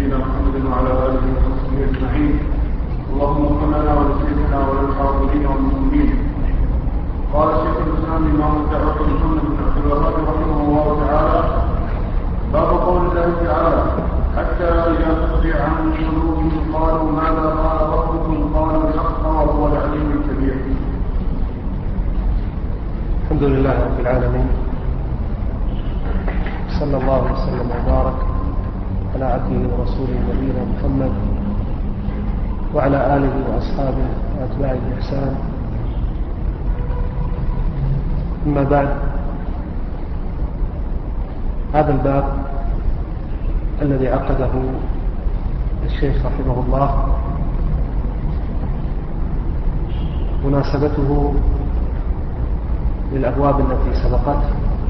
نبينا محمد وعلى آله وصحبه أجمعين. اللهم اغفر لنا ولشيخنا وللحاضرين والمسلمين. قال شيخ الإسلام إمام الدعوة محمد بن عبد الوهاب رحمه الله تعالى: باب قول الله تعالى: حتى إذا فزع عن قلوبهم قالوا ماذا قال ربكم قالوا الحق وهو العلي الكبير. الحمد لله رب العالمين، صلى الله وسلم وبارك على عبده ورسوله نبينا محمد وعلى آله وأصحابه وأتباعه بإحسان. أما بعد، هذا الباب الذي عقده الشيخ رحمه الله مناسبته للأبواب التي سبقت،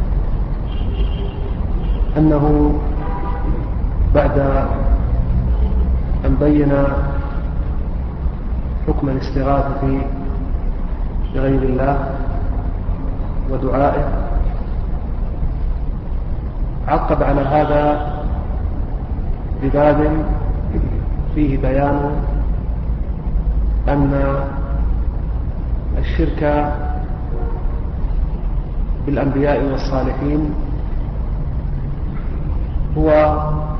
أنه بعد أن بين حكم الاستغاثة بغير الله ودعائه، عقب على هذا بباب فيه بيان أن الشرك بالأنبياء والصالحين هو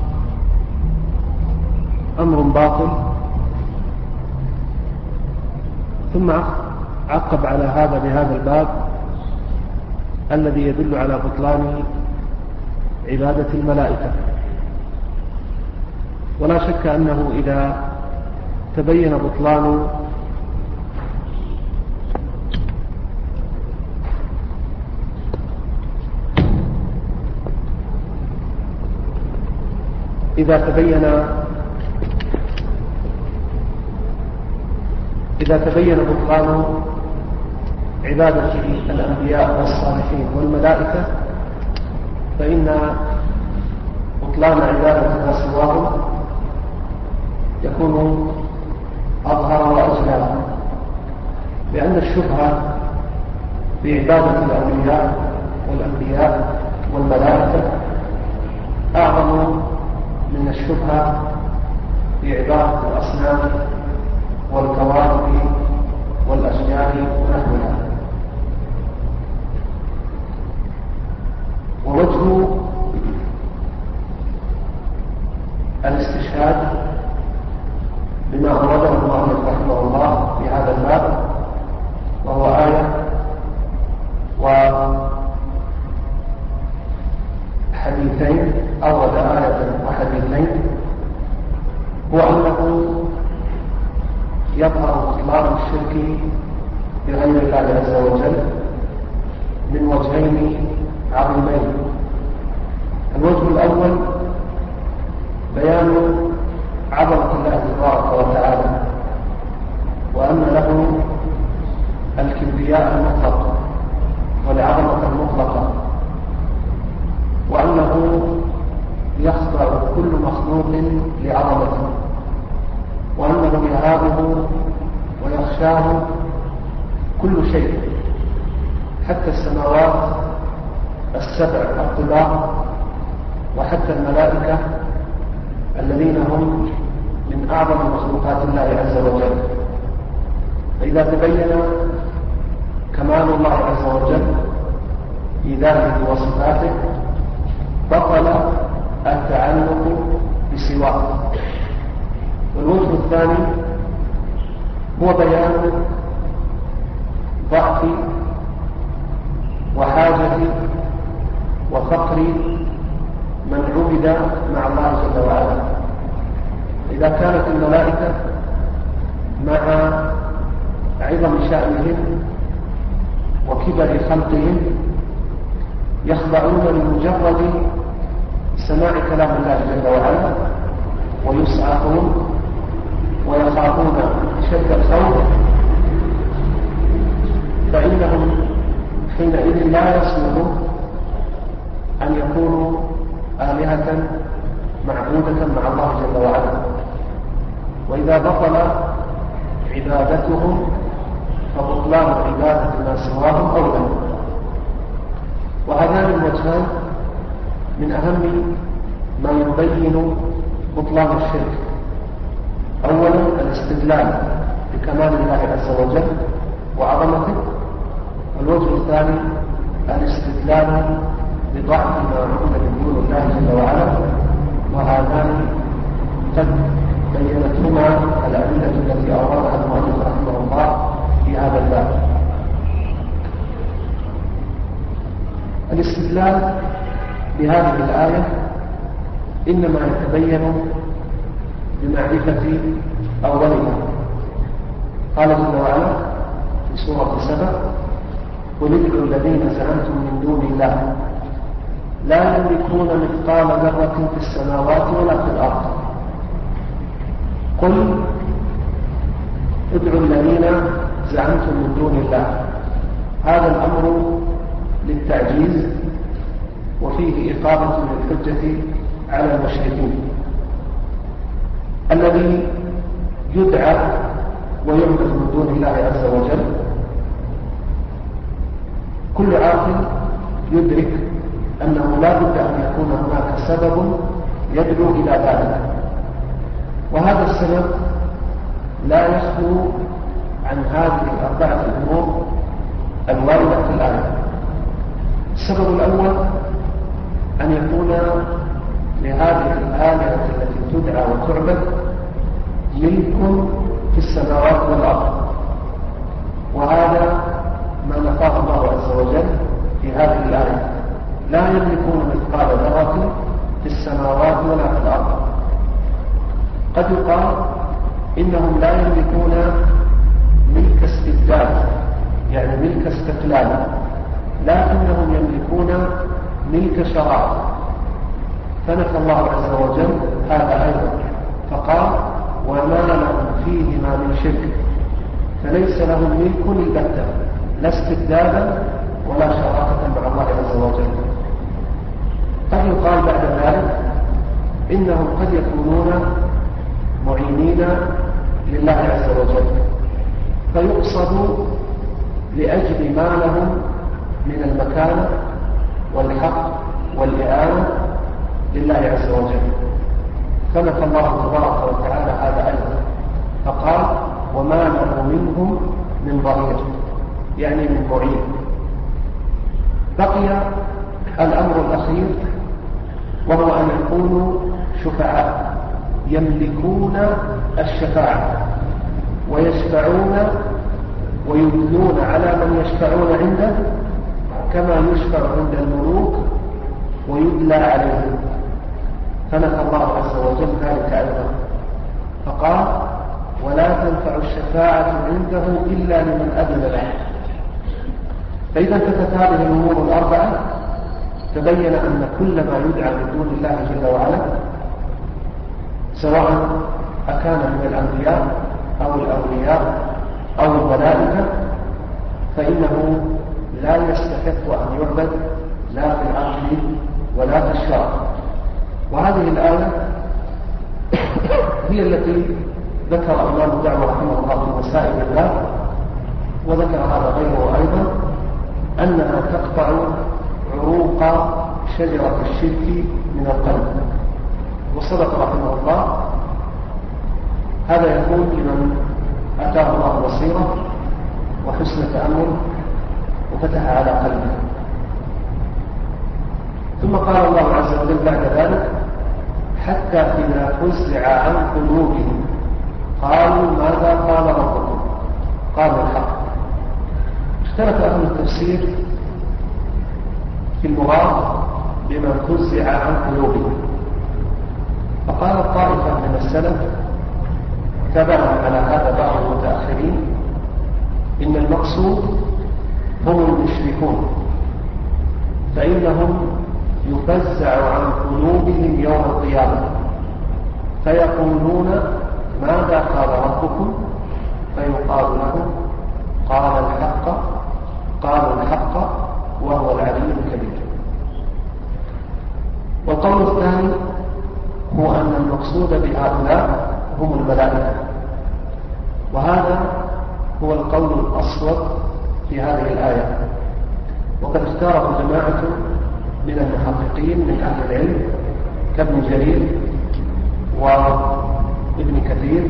أمر باطل، ثم عقب على هذا بهذا الباب الذي يدل على بطلان عبادة الملائكة. ولا شك أنه إذا تبين بطلان إذا تبين بطلان عبادة الأنبياء والصالحين والملائكة، فإن بطلان عبادة ما سواهم يكون أظهر وأجلى، لأن الشبهة بعبادة الأنبياء والملائكة أعظم من الشبهة بعبادة الأصنام والكواكب والأشجار ونحوها. ووجه الاستشهاد بما أورده المؤلف رحمه الله في هذا الباب، وهو آية وحديثين، أورد آية وحديثين، هو أنه يظهر بطلان الشرك بغير الله عز وجل من وجهين عظيمين. الوجه الأول بيان عظمة الله تبارك وتعالى، وأن له الكبرياء المطلق والعظمة المطلقة، وأنه يخضع كل مخلوق لعظمته، وأنه يهابه ويخشاه كل شيء، حتى السماوات السبع الطباق، وحتى الملائكة الذين هم من أعظم مخلوقات الله عز وجل. فإذا تبين كمال الله عز وجل في ذاته وصفاته، بطل التعلق بسواه. والوجه الثاني هو بيان ضعف وحاجة وفقر من عبد مع الله جل وعلا. إذا كانت الملائكة مع عظم شأنهم وكبر خلقهم يخضعون لمجرد سماع كلام الله جل وعلا، ويسعقون ويخافون شد الخوف، فإنهم حينئذ لا يصلح أن يكونوا آلهة معبودة مع الله جل وعلا. وإذا بطل عبادتهم فبطلان عبادة ما سواهم أولى. وهذان الوجهان من أهم ما يبين بطلان الشرك. أولا الاستدلال بكمال الله عز وجل وعظمته، والوجه الثاني الاستدلال بضعف ما عبد من دون الله جل وعلا، وهذان قد بينتهما الأدلة التي أوردها المؤلف رحمه الله في هذا الباب. الاستدلال بهذه الآية إنما يتبين بمعرفة أولها. قال جل وعلا في سورة سبأ: قل ادعوا الذين زعمتم من دون الله لا يملكون مثقال ذرة في السماوات ولا في الأرض. قل ادعوا الذين زعمتم من دون الله، هذا الأمر للتعجيز وفيه إقامة للحجة على المشركين. الذي يدعى ويعبد من دون الله عز وجل كل عاقل يدرك أنه لا بد أن يكون هناك سبب يدعو إلى ذلك، وهذا السبب لا يخلو عن هذه الأربعة الأمور الواردة في الآية. السبب الأول أن يكون لهذه الآلهة التي تدعى وتعبد ملك في السماوات والأرض، وهذا ما نفاه الله عز وجل في هذه الآية: لا يملكون مثقال ذرة في السماوات ولا في الأرض. قد يقال إنهم لا يملكون ملك استبداد، يعني ملك استقلال، لكنهم يملكون ملك شرائع، فنفى الله عز وجل هذا أيضا فقال: وما لهم فيهما من شرك، فليس لهم ملك البتة، لا استبدادا ولا شراكة مع الله عز وجل. قد يقال بعد ذلك إنهم قد يكونون معينين لله عز وجل، فيقصد لأجل ما لهم من المكانة والحق والإعانة لله عز وجل، فنفى الله تبارك وتعالى هذا أيضا فقال: وما له منهم من ظهير، يعني من معين. بقي الأمر الأخير، وهو أن يكونوا شفعاء يملكون الشفاعة ويشفعون ويدلون على من يشفعون عنده، كما يشفع عند الملوك ويدلى عليهم، فنفى الله عز وجل ذلك أيضا فقال: ولا تنفع الشفاعة عنده إلا لمن أذن له. فإذا انتفت هذه الأمور الأربعة تبين أن كل ما يدعى من دون الله جل وعلا، سواء أكان من الأنبياء أو الأولياء أو الملائكة، فإنه لا يستحق أن يعبد لا في العقل ولا في الشرع. وهذه الآية هي التي ذكر إمام الدعوة رحمه الله في مسائل الله، وذكر هذا غيره أيضا، أنها تقطع عروق شجرة الشرك من القلب. وصدق رحمه الله، هذا يكون لمن أتاه الله بصيرة وحسن تأمل وفتح على قلبه. ثم قال الله عز وجل بعد ذلك: حتى إذا فزع عن قلوبهم قالوا ماذا قال ربكم؟ قالوا الحق. اختلف أهل التفسير في المراد بمن فزع عن قلوبهم، فقال طائفة من السلف تبعا على هذا بعض المتأخرين: إن المقصود هم المشركون، فإنهم يفزع عن قلوبهم يوم القيامة فيقولون ماذا قال ربكم؟ فيقال لهم قال الحق، قالوا الحق وهو العلي الكبير. والقول الثاني هو أن المقصود بهؤلاء هم الملائكة، وهذا هو القول الأصوب في هذه الآية، وقد اختاره جماعة من المحققين من أهل العلم كابن جرير وابن كثير،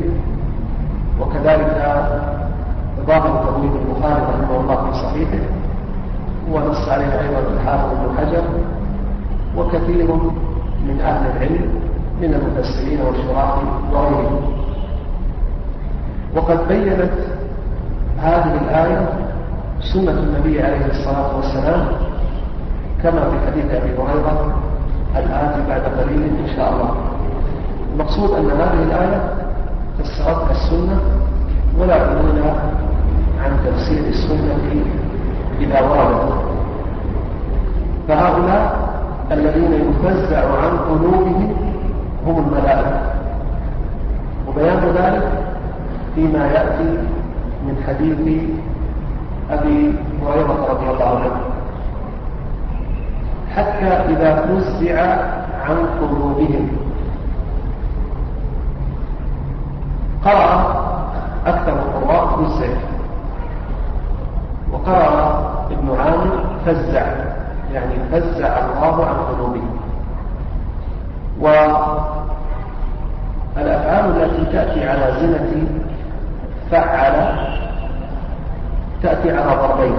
وكذلك إضافة تبويب البخاري رحمه الله في صحيحه، ونص عليه أيضا الحافظ ابن حجر وكثير من أهل العلم من المفسرين والشراح وغيرهم. وقد بينت هذه الآية سنة النبي عليه الصلاة والسلام كما في حديث أبي هريرة الآتي بعد قليل إن شاء الله. المقصود أن هذه الآية فسرتها السنة ولا يعلمون عن تفسير السنة إذا وردت. فهؤلاء الذين يفزع عن قلوبهم هم الملائكة، وبيان ذلك فيما يأتي من حديث أبي هريرة رضي الله عنه: حتى إذا فزع عن قلوبهم. قرأ أكثر القراء فزع، وقرأ ابن عامر فزع، يعني فزع الله عن قلوبهم. والأفعال التي تأتي على زنة فعل تأتي على ضربين: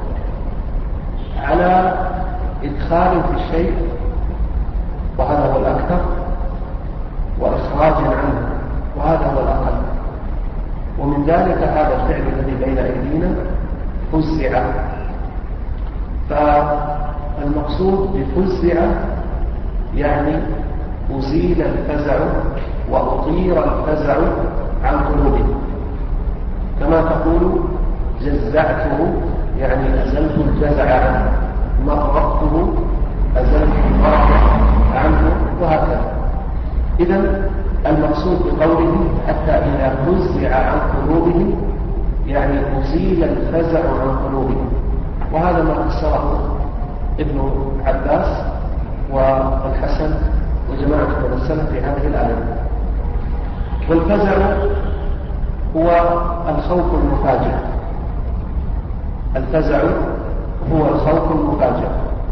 على إدخال في الشيء وهذا هو الأكثر، وإخراج عنه وهذا هو الأقل. ومن ذلك هذا الفعل الذي بين أيدينا فزع. فالمقصود بفزع يعني أزيل الفزع وأطير الفزع عن قلوبه، كما تقول جزعته يعني أزلت الجزع عنه، مرضته أزلت المرض عنه، وهكذا. إذن المقصود بقوله حتى إذا فزع عن قلوبهم يعني أزيل الفزع عن قلوبهم، وهذا ما فسره ابن عباس والحسن وجماعة من السلف في هذه الآية. والفزع هو الخوف المفاجئ، الفزع هو الخوف المفاجئ،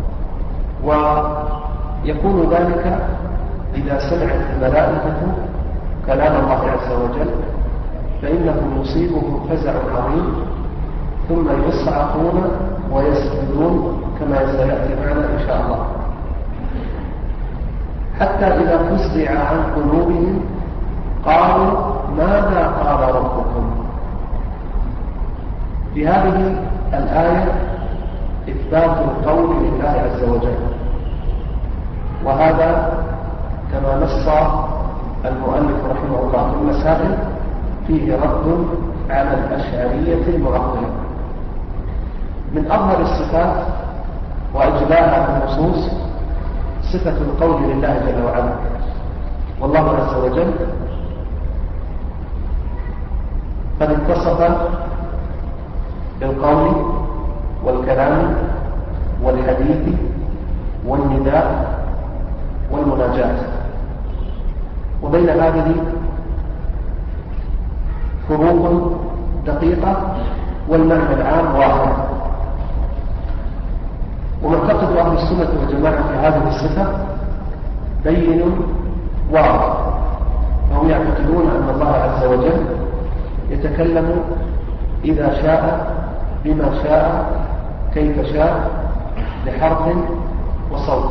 ويكون ذلك إذا سمعت الملائكة كلام الله عز وجل فإنه يصيبهم فزع عظيم، ثم يصعقون ويسجدون كما سيأتي معنا إن شاء الله. حتى إذا فزع عن قلوبهم قالوا ماذا قال ربكم. في هذه الآية إثبات القول لله عز وجل، وهذا كما نص المؤلف رحمه الله في المسائل فيه رد على الأشعرية المعطلة. من أظهر الصفات وأجلاها النصوص صفة القول لله جل وعلا، والله عز وجل قد اتصف بالقول والكلام والحديث والنداء والمناجاة، وبين هذه فروق دقيقة والمعنى العام واحد. ومعتقد أهل السنة والجماعة في هذه الصفة بين واضح، فهم يعتقدون أن الله عز وجل يتكلم إذا شاء بما شاء كيف شاء بحرف وصوت.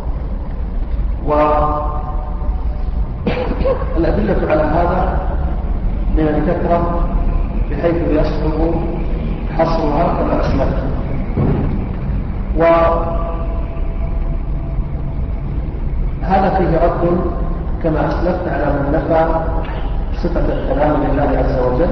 والأدلة على هذا من الكثرة بحيث يصعب حصرها كما أسلفت. وهذا فيه رد كما أسلفت على من نفى صفة الكلام لله عز وجل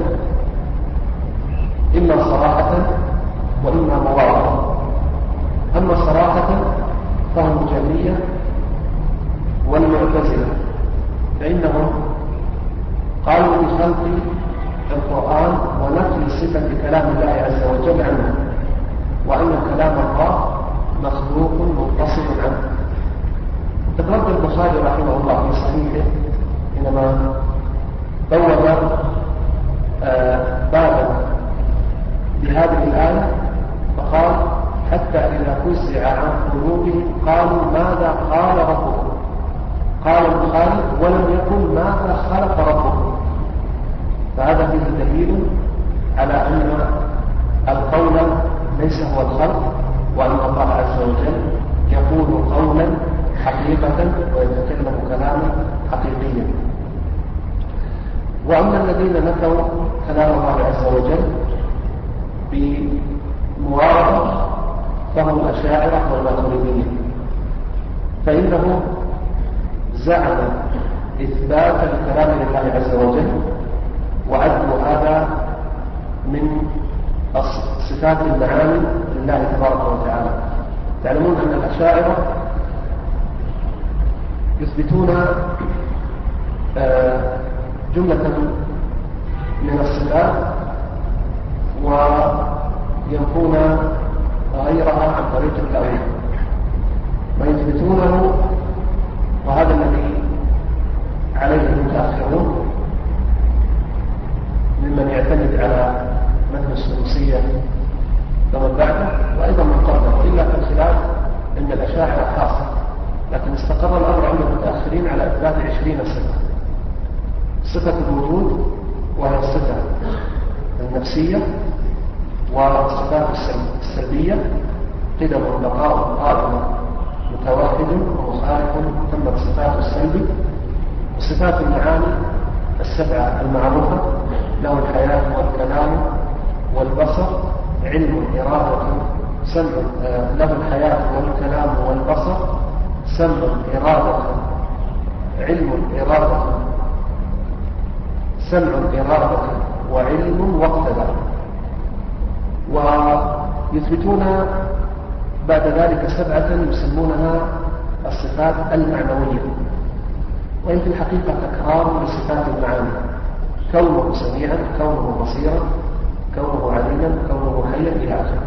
إما صراحة وإما مضاعفة. أما صراحة فهم الجهمية والمعتزلة، فإنهم قالوا بخلق القرآن ونفي صفة كلام الله عز وجل عنه، وأن كلام الله مخلوق متصل عنه. قد رد البخاري رحمه الله في صحيحه حينما بوب بابا بهذه الآية فقال حتى إذا فزع عن قلوبهم قالوا ماذا قال ربكم. قال البخاري ولم يكن ماذا خلق ربكم، فهذا فيه دليل على أن القول ليس هو الخلق، وأن الله عز وجل يقول قولا حقيقة ويتكلم كلاما حقيقيا. وأما الذين نفوا كلام الله عز وجل بمواربة فهم الأشاعرة والماتريدية، فإنهم زعموا إثبات الكلام لله عز وجل وعدوا هذا من صفات المعاني لله تبارك وتعالى. تعلمون أن الأشاعرة يثبتون جملة من الصفات وينفون غيرها عن طريق التأويل. ما يثبتونه وهذا الذي عليه المتأخرون ممن يعتمد على متن السدوسية فمن بعده وأيضا من قبله، وإلا في الخلاف أن الأشاعرة خاصة، لكن استقر الأمر عند المتأخرين على إثبات 20 صفة: صفة الوجود وهي الصفة النفسية، والصفات السلبية قدم بقاء قائم متواحد ومخالف ثم الصفات السلبي، وصفات المعاني السبعة المعروفة: له الحياة والكلام والبصر علم إرادة سمع، له الحياة والكلام والبصر سمع إرادة علم إرادة سمع إرادة وعلم واقتدار. ويثبتون بعد ذلك 7 يسمونها الصفات المعنوية، وإن في الحقيقة تكرار لصفات المعاني: كونه سميعا، كونه بصيرا، كونه عليما، كونه حيا إلى آخره.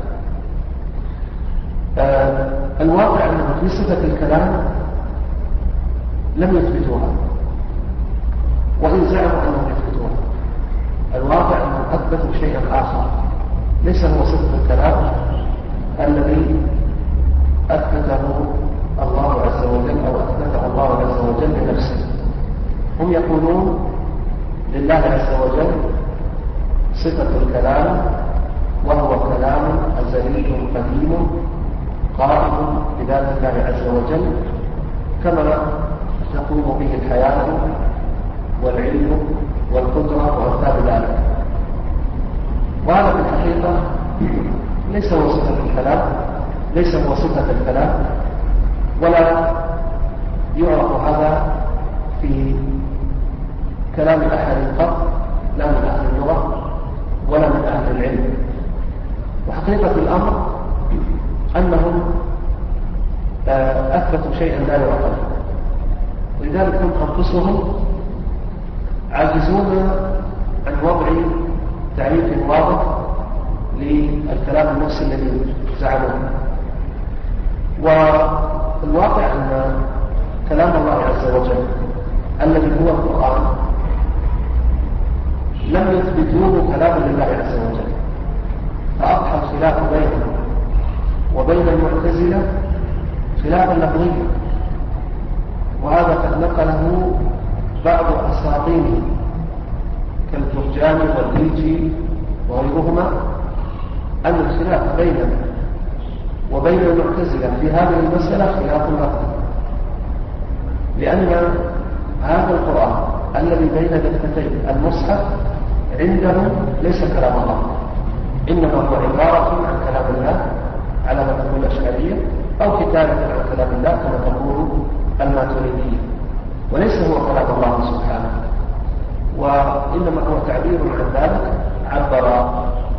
الواقع أنه في صفة الكلام لم يثبتوها، وإن زعموا أنهم يثبتوها. الواقع أنهم أثبتوا شيئا آخر ليس هو صفة الكلام الذي أثبته الله عز وجل أو أثبته الله عز وجل لنفسه. هم يقولون لله عز وجل صفة الكلام، وهو كلام أزلي قديم قائم بذات الله عز وجل، كما تقوم به الحياة والعلم والقدرة وأمثال ذلك. وهذا في الحقيقة ليس هو صفة الكلام، ليس هو صفة الكلام، ولا يعرف هذا في كلام أحد قط، لا من أهل اللغة ولا من أهل العلم. وحقيقة الأمر أنهم أثبتوا شيئا لا يعقل، ولذلك هم أنفسهم عاجزون عن وضع تعريف واضح للكلام النفسي الذي زعموه. والواقع أن كلام الله عز وجل الذي هو القرآن لم يثبتوه كلام لله عز وجل، فأضحى الخلاف بينهم وبين المعتزلة خلافا لفظيا، وهذا قد نقله بعض أساطينهم كالجرجاني والبيجي وغيرهما أن الخلاف بيننا وبين المعتزلة في هذه المسألة خلاف لفظي، لأن هذا القرآن الذي بين دفتي المصحف عندهم ليس كلام الله، إنما هو عبارة عن كلام الله على ما تقول الأشعرية، أو كتابة عن كلام الله كما تقول الماتريدية، وليس هو كلام الله سبحانه، وإنما هو تعبير عن ذلك. عبر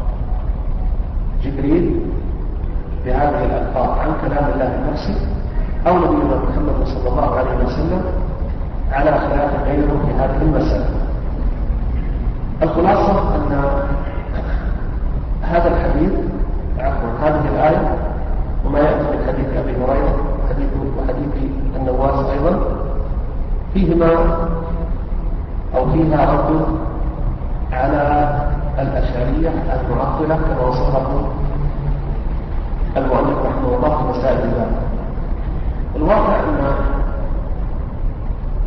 جبريل بهذه الألفاظ عن كلام الله نفسه أو نبينا محمد صلى الله عليه وسلم على خلاف غيره في هذه المسألة. الخلاصة أن هذا الحديث هذه الآية وما يأتي من حديث أبي هريرة وحديث النواس أيضا فيهما أو فيها رد على الأشعرية المعطلة كما وصفهم المؤلف رحمه الله في مسائل الباب. الواقع أن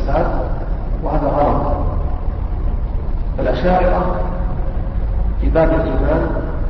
الصفات، وهذا غلط. الأشاعرة في باب الإيمان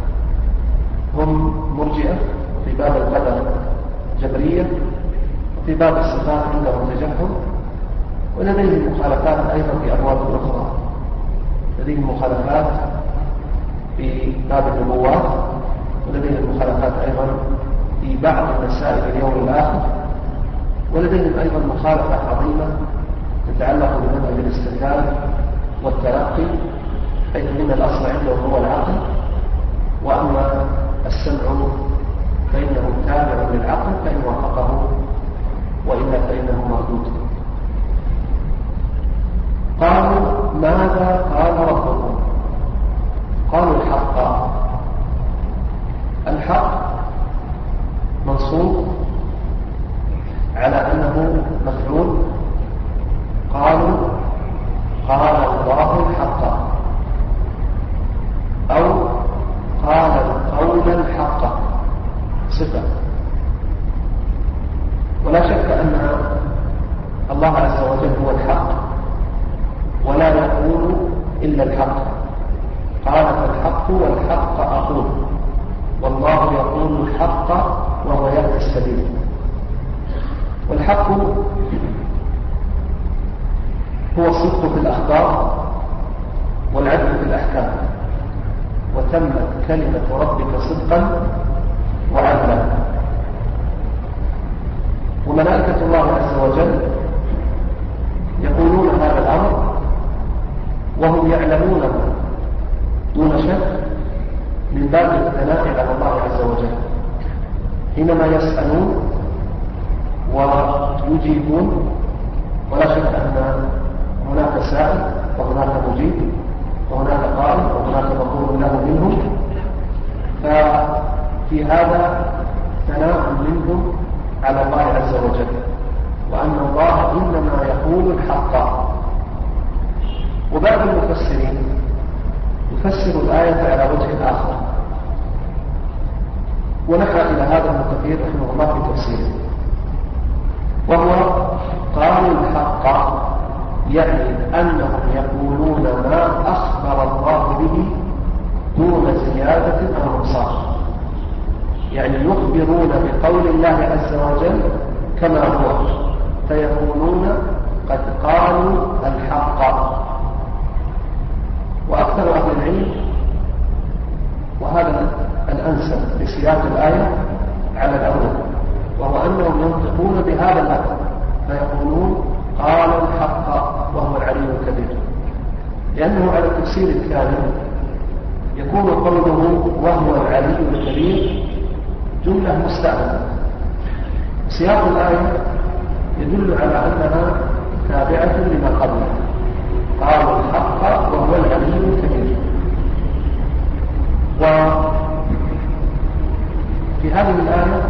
هم مرجئة، في باب القدر جبرية، وفي باب الصفات عندهم تجهم، ولديهم مخالفات أيضا في أبواب أخرى. لديهم مخالفات في باب النبوات، ولديهم مخالفات أيضا في بعض مسائل اليوم الآخر، ولديهم أيضا مخالفة عظيمة تتعلق بمنهج الاستدلال والتلقي، حيث إن الأصل عندهم هو العقل، وأما السمع فإنه تابع للعقل فإن وافقه، وإلا فإنه مردود. قالوا ماذا قال ربكم؟ قالوا الحق. الحق منصوب على أنه مفعول. قالوا قال الله الحق، أو قال القول الحق، صفة. ولا شك أن الله عز وجل هو الحق، ولا يقول إلا الحق. قال فالحق والحق أقول، والله يقول الحق وهو يهدي السبيل. والحق هو الصدق في الأخبار والعدل في الأحكام، وتمت كلمة ربك صدقا وعدلا. وملائكة الله عز وجل يقولون هذا الأمر وهم يعلمونه دون شك من باب الثناء على الله عز وجل، حينما يسألون ويجيبون. ولا شك أن هناك سائل وهناك مجيب وهناك قائل وهناك مقول له منهم، ففي هذا ثناء منهم على الله عز وجل، وأن الله إنما يقول الحق. وبعض المفسرين يفسر الآية على وجه آخر، ونحى إلى هذا ابن كثير رحمه الله في تفسيره، وهو قالوا الحق، يعني أنهم يقولون ما أخبر الله به دون زيادة أو نقصان، يعني يخبرون بقول الله عز وجل كما هو، فيقولون قد قالوا الحق. وأكثر أهل العلم، وهذا الأنسب بسياق الآية على الأول، وهو أنهم ينطقون بهذا اللفظ فيقولون قال الحق وهو العلي الكبير، لأنه على التفسير الثاني يكون قوله وهو العلي الكبير جملة مستأنفة. سياق الآية يدل على أنها تابعة لما قبلها، قالوا الحق وهو العلي الكبير. وفي هذه الآية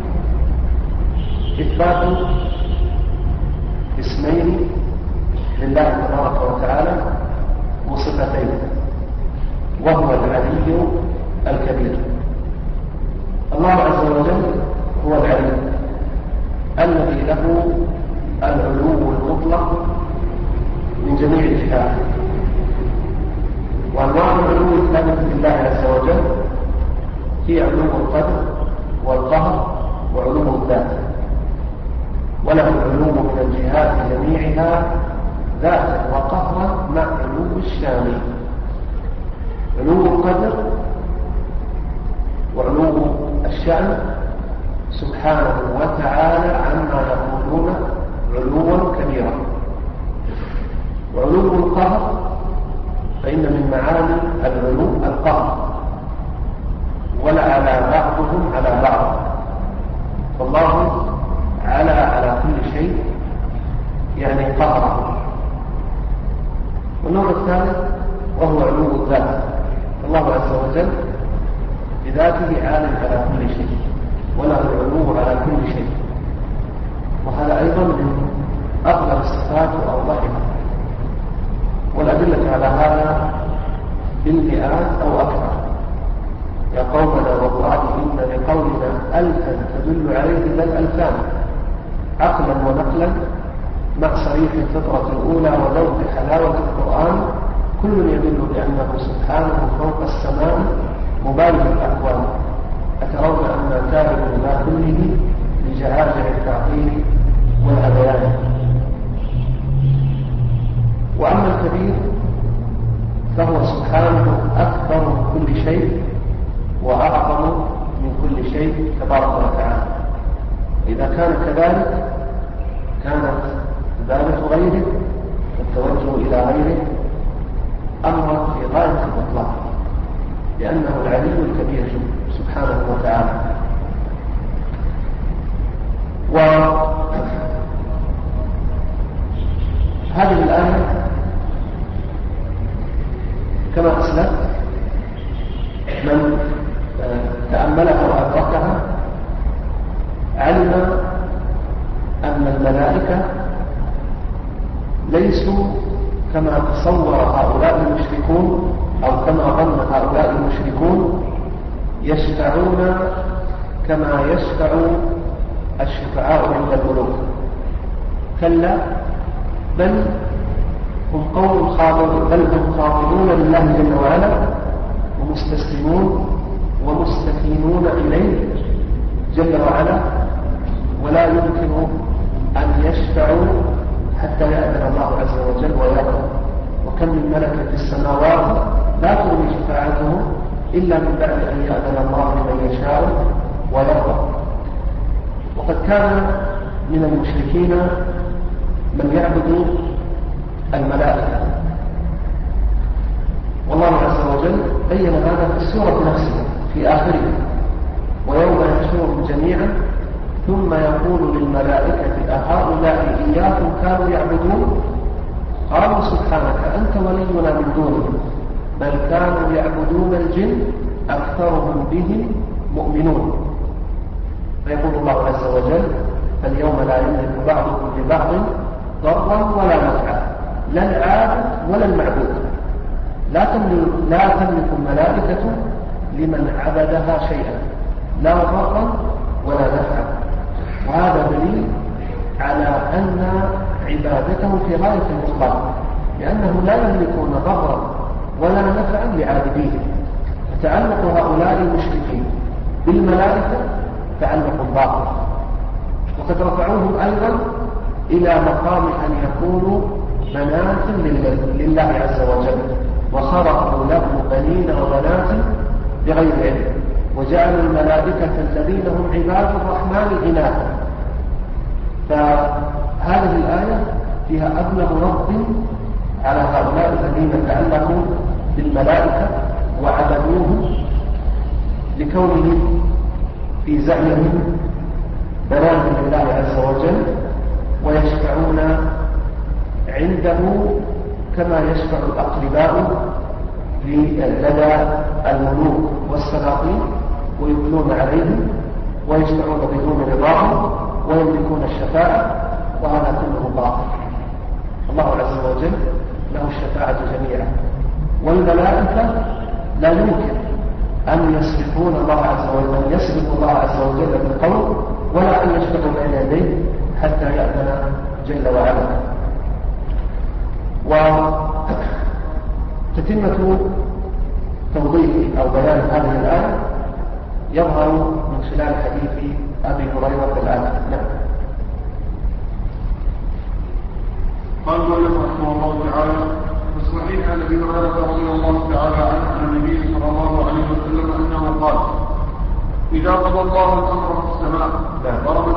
إثبات اسمين لله تبارك وتعالى وصفتين، وهو العلي الكبير. الله عز وجل هو العلي الذي له العلو المطلق من جميع الجهات، وأنواع العلو الثابتة لله عز وجل هي علو القدر والقهر وعلو الذات، وله العلو من الجهات جميعها ذاتا وقهرا مع علو الشان. علو القدر وعلو الشأن سبحانه وتعالى عما يقولون علوا كبيرا. وعلو القهر فإن من معاني العلو القهر، ولا على بعضهم على بعض، فالله على كل شيء يعني قهره. والنوع الثالث وهو علو الذات، الله عز وجل بذاته عال على كل شيء وله العلو على كل شيء، وهذا أيضا من أفضل الصفات وأوضحها، والأدلة على هذا بالمئات أو أكثر. يا قومنا والله إن لقولنا ألفا تدل عليه بل ألفان عقلا ونقلا مع صريح الفطرة الأولى وذوق حلاوة القرآن كل يدل بأنه سبحانه فوق السماء مبالغ الأكوان. أترون أن كائن ما كله لجهاجر التعطيل والهذيان. وأما الكبير فهو سبحانه أكبر من كل شيء وأعظم من كل شيء تبارك وتعالى. إذا كان كذلك كانت عبادة غيره والتوجه إلى غيره أمرا في غاية الإطلاق، لأنه العلي الكبير سبحانه وتعالى. وهذه الآية كما أسلفت من تأملها وأدركها علم أن الملائكة ليسوا كما تصور هؤلاء المشركون أو كما ظن هؤلاء المشركون يشفعون كما يشفع الشفعاء عند الملوك. كلا، بل هم قوم خاضعون، بل هم خاضعون لله جل وعلا ومستسلمون ومستكينون إليه جل وعلا، ولا يمكن أن يشفعوا حتى يأذن الله عز وجل ويرضى. وكم من ملك في السماوات لا تغني شفاعتهم إلا من بعد أن يأذن الله لمن يشاء ويرضى. وقد كان من المشركين من يعبد الملائكة، والله عز وجل بين هذا في السورة نفسها في آخره: ويوم يحشرهم جميعا ثم يقول للملائكة أهؤلاء إياكم كانوا يعبدون؟ قالوا سبحانك أنت ولينا من دونهم بل كانوا يعبدون الجن أكثرهم بهم مؤمنون. فيقول الله عز وجل: فاليوم لا يملك بعضكم لبعض ضرا ولا نفعا، لا العابد ولا المعبود. لا تملك الملائكة لمن عبدها شيئا، لا ضرا ولا نفعا. وهذا دليل على أن عبادتهم في غاية الإطلاق، لأنهم لا يملكون ضرا ولا نفعا لعابديه. فتعلق هؤلاء المشركين بالملائكة تعلق باطل، وقد رفعوهم أيضا إلى مقام أن يكونوا بنات لله عز وجل، وخرقوا له بنين وبنات بغير علم، وجعلوا الملائكة الذين هم عباد الرحمن إناثا. فهذه الآية فيها أبلغ رد على هؤلاء الذين تعلقوا بالملائكة وعبدوهم لكونهم في زعمهم بنات لله عز وجل، ويشفعون عنده كما يشفع الأقرباء لدى الملوك والسلاطين، ويبنون عليهم ويشفعون بدون رضاهم ويملكون الشفاعة، وهذا كله باطل. الله عز وجل له الشفاعة جميعا، والملائكة لا يمكن أن يسبقون الله عز وجل، أن يسبق الله عز وجل بالقول، ولا أن يشفعوا بين يديه حتى يأذن جل وعلا. وتتمة توضيح أو بيان هذه الآية يظهر من خلال حديث أبي هريرة الآن. نعم. قال المؤلف رحمه الله تعالى: في الصحيح عن ابي هريره رضي الله تعالى عنه عن النبي صلى الله عليه وسلم انه قال: اذا قضى الله الامر في السماء ضربت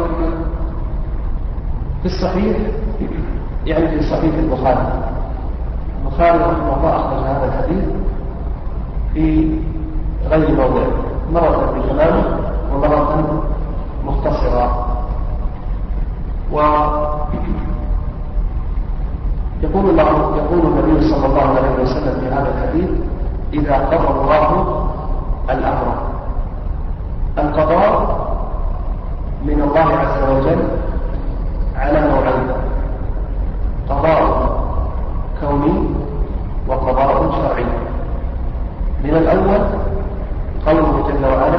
في الصحيح، يعني في صحيح البخاري رحمه الله أخرج هذا الحديث في غير موضع، مرة بكلامه ومرة مختصرة. يقول النبي صلى الله عليه وسلم في هذا الحديث: إذا قضى الله الأمر. القضاء من الله عز وجل على نوعين: قضاء كوني وقضاء شرعي. من الأول قوله جل وعلا: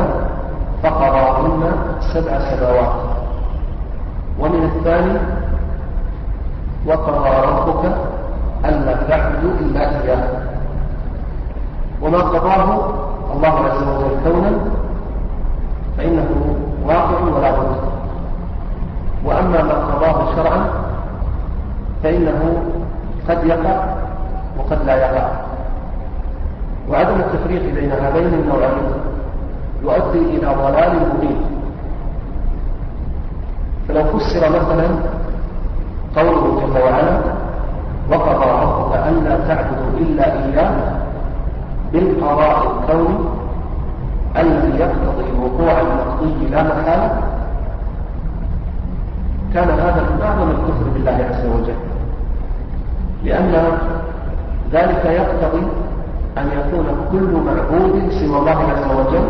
فقضاهن 7 سماوات. ومن الثاني وقضى ربك ألا تعبدوا إلا إياه. وما قضاه الله عز وجل كونا فإنه واقع ولا بد، وأما ما قضاه شرعا فإنه قد يقع وقد لا يقع. وعدم التفريق بين هذين النوعين يؤدي إلى ضلال مبين. فلو فسر مثلا قوله جل وعلا وقضى ربك ألا تعبدوا إلا إياه بالقضاء الكوني الذي يقتضي وقوع المقضي لا محالة، كان هذا من أعظم الكفر بالله عز وجل، لأن ذلك يقتضي أن يكون كل معبود سوى الله عز وجل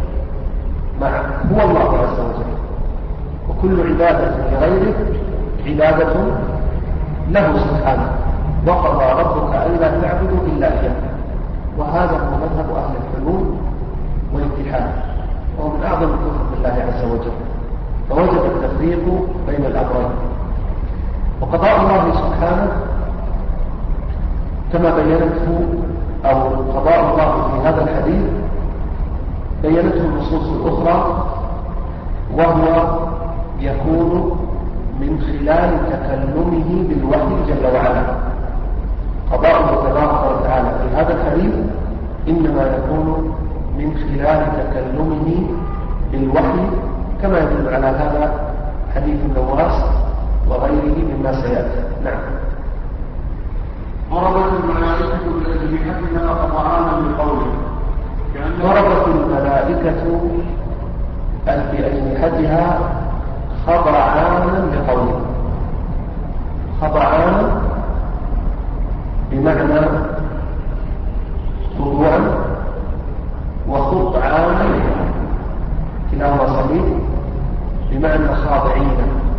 هو الله عز وجل، وكل عبادة لغيره عبادة له سبحانه. وقضى ربك ألا تعبدوا إلا إياه، وهذا هو مذهب أهل الحلول والاتحاد، وهو من أعظم الكفر بالله عز وجل، فوجب التفريق بين الأمرين. وقضاء الله سبحانه كما بينته أو قضاء الله في هذا الحديث بينته النصوص الأخرى، وهو يكون من خلال تكلمه بالوحي جل وعلا. قضاءه تبارك وتعالى في هذا الحديث إنما يكون من خلال تكلمه بالوحي، كما يدل على هذا حديث النواس وغيره مما سيأتي. نعم. ضربت الملائكة بأجنحتها أطعاما بقوله، ضربت الملائكة بأجنحتها خضعانا بقوله. خضعانا بمعنى خضوعا، وخضعانا كلاهما صحيح بمعنى خاضعين.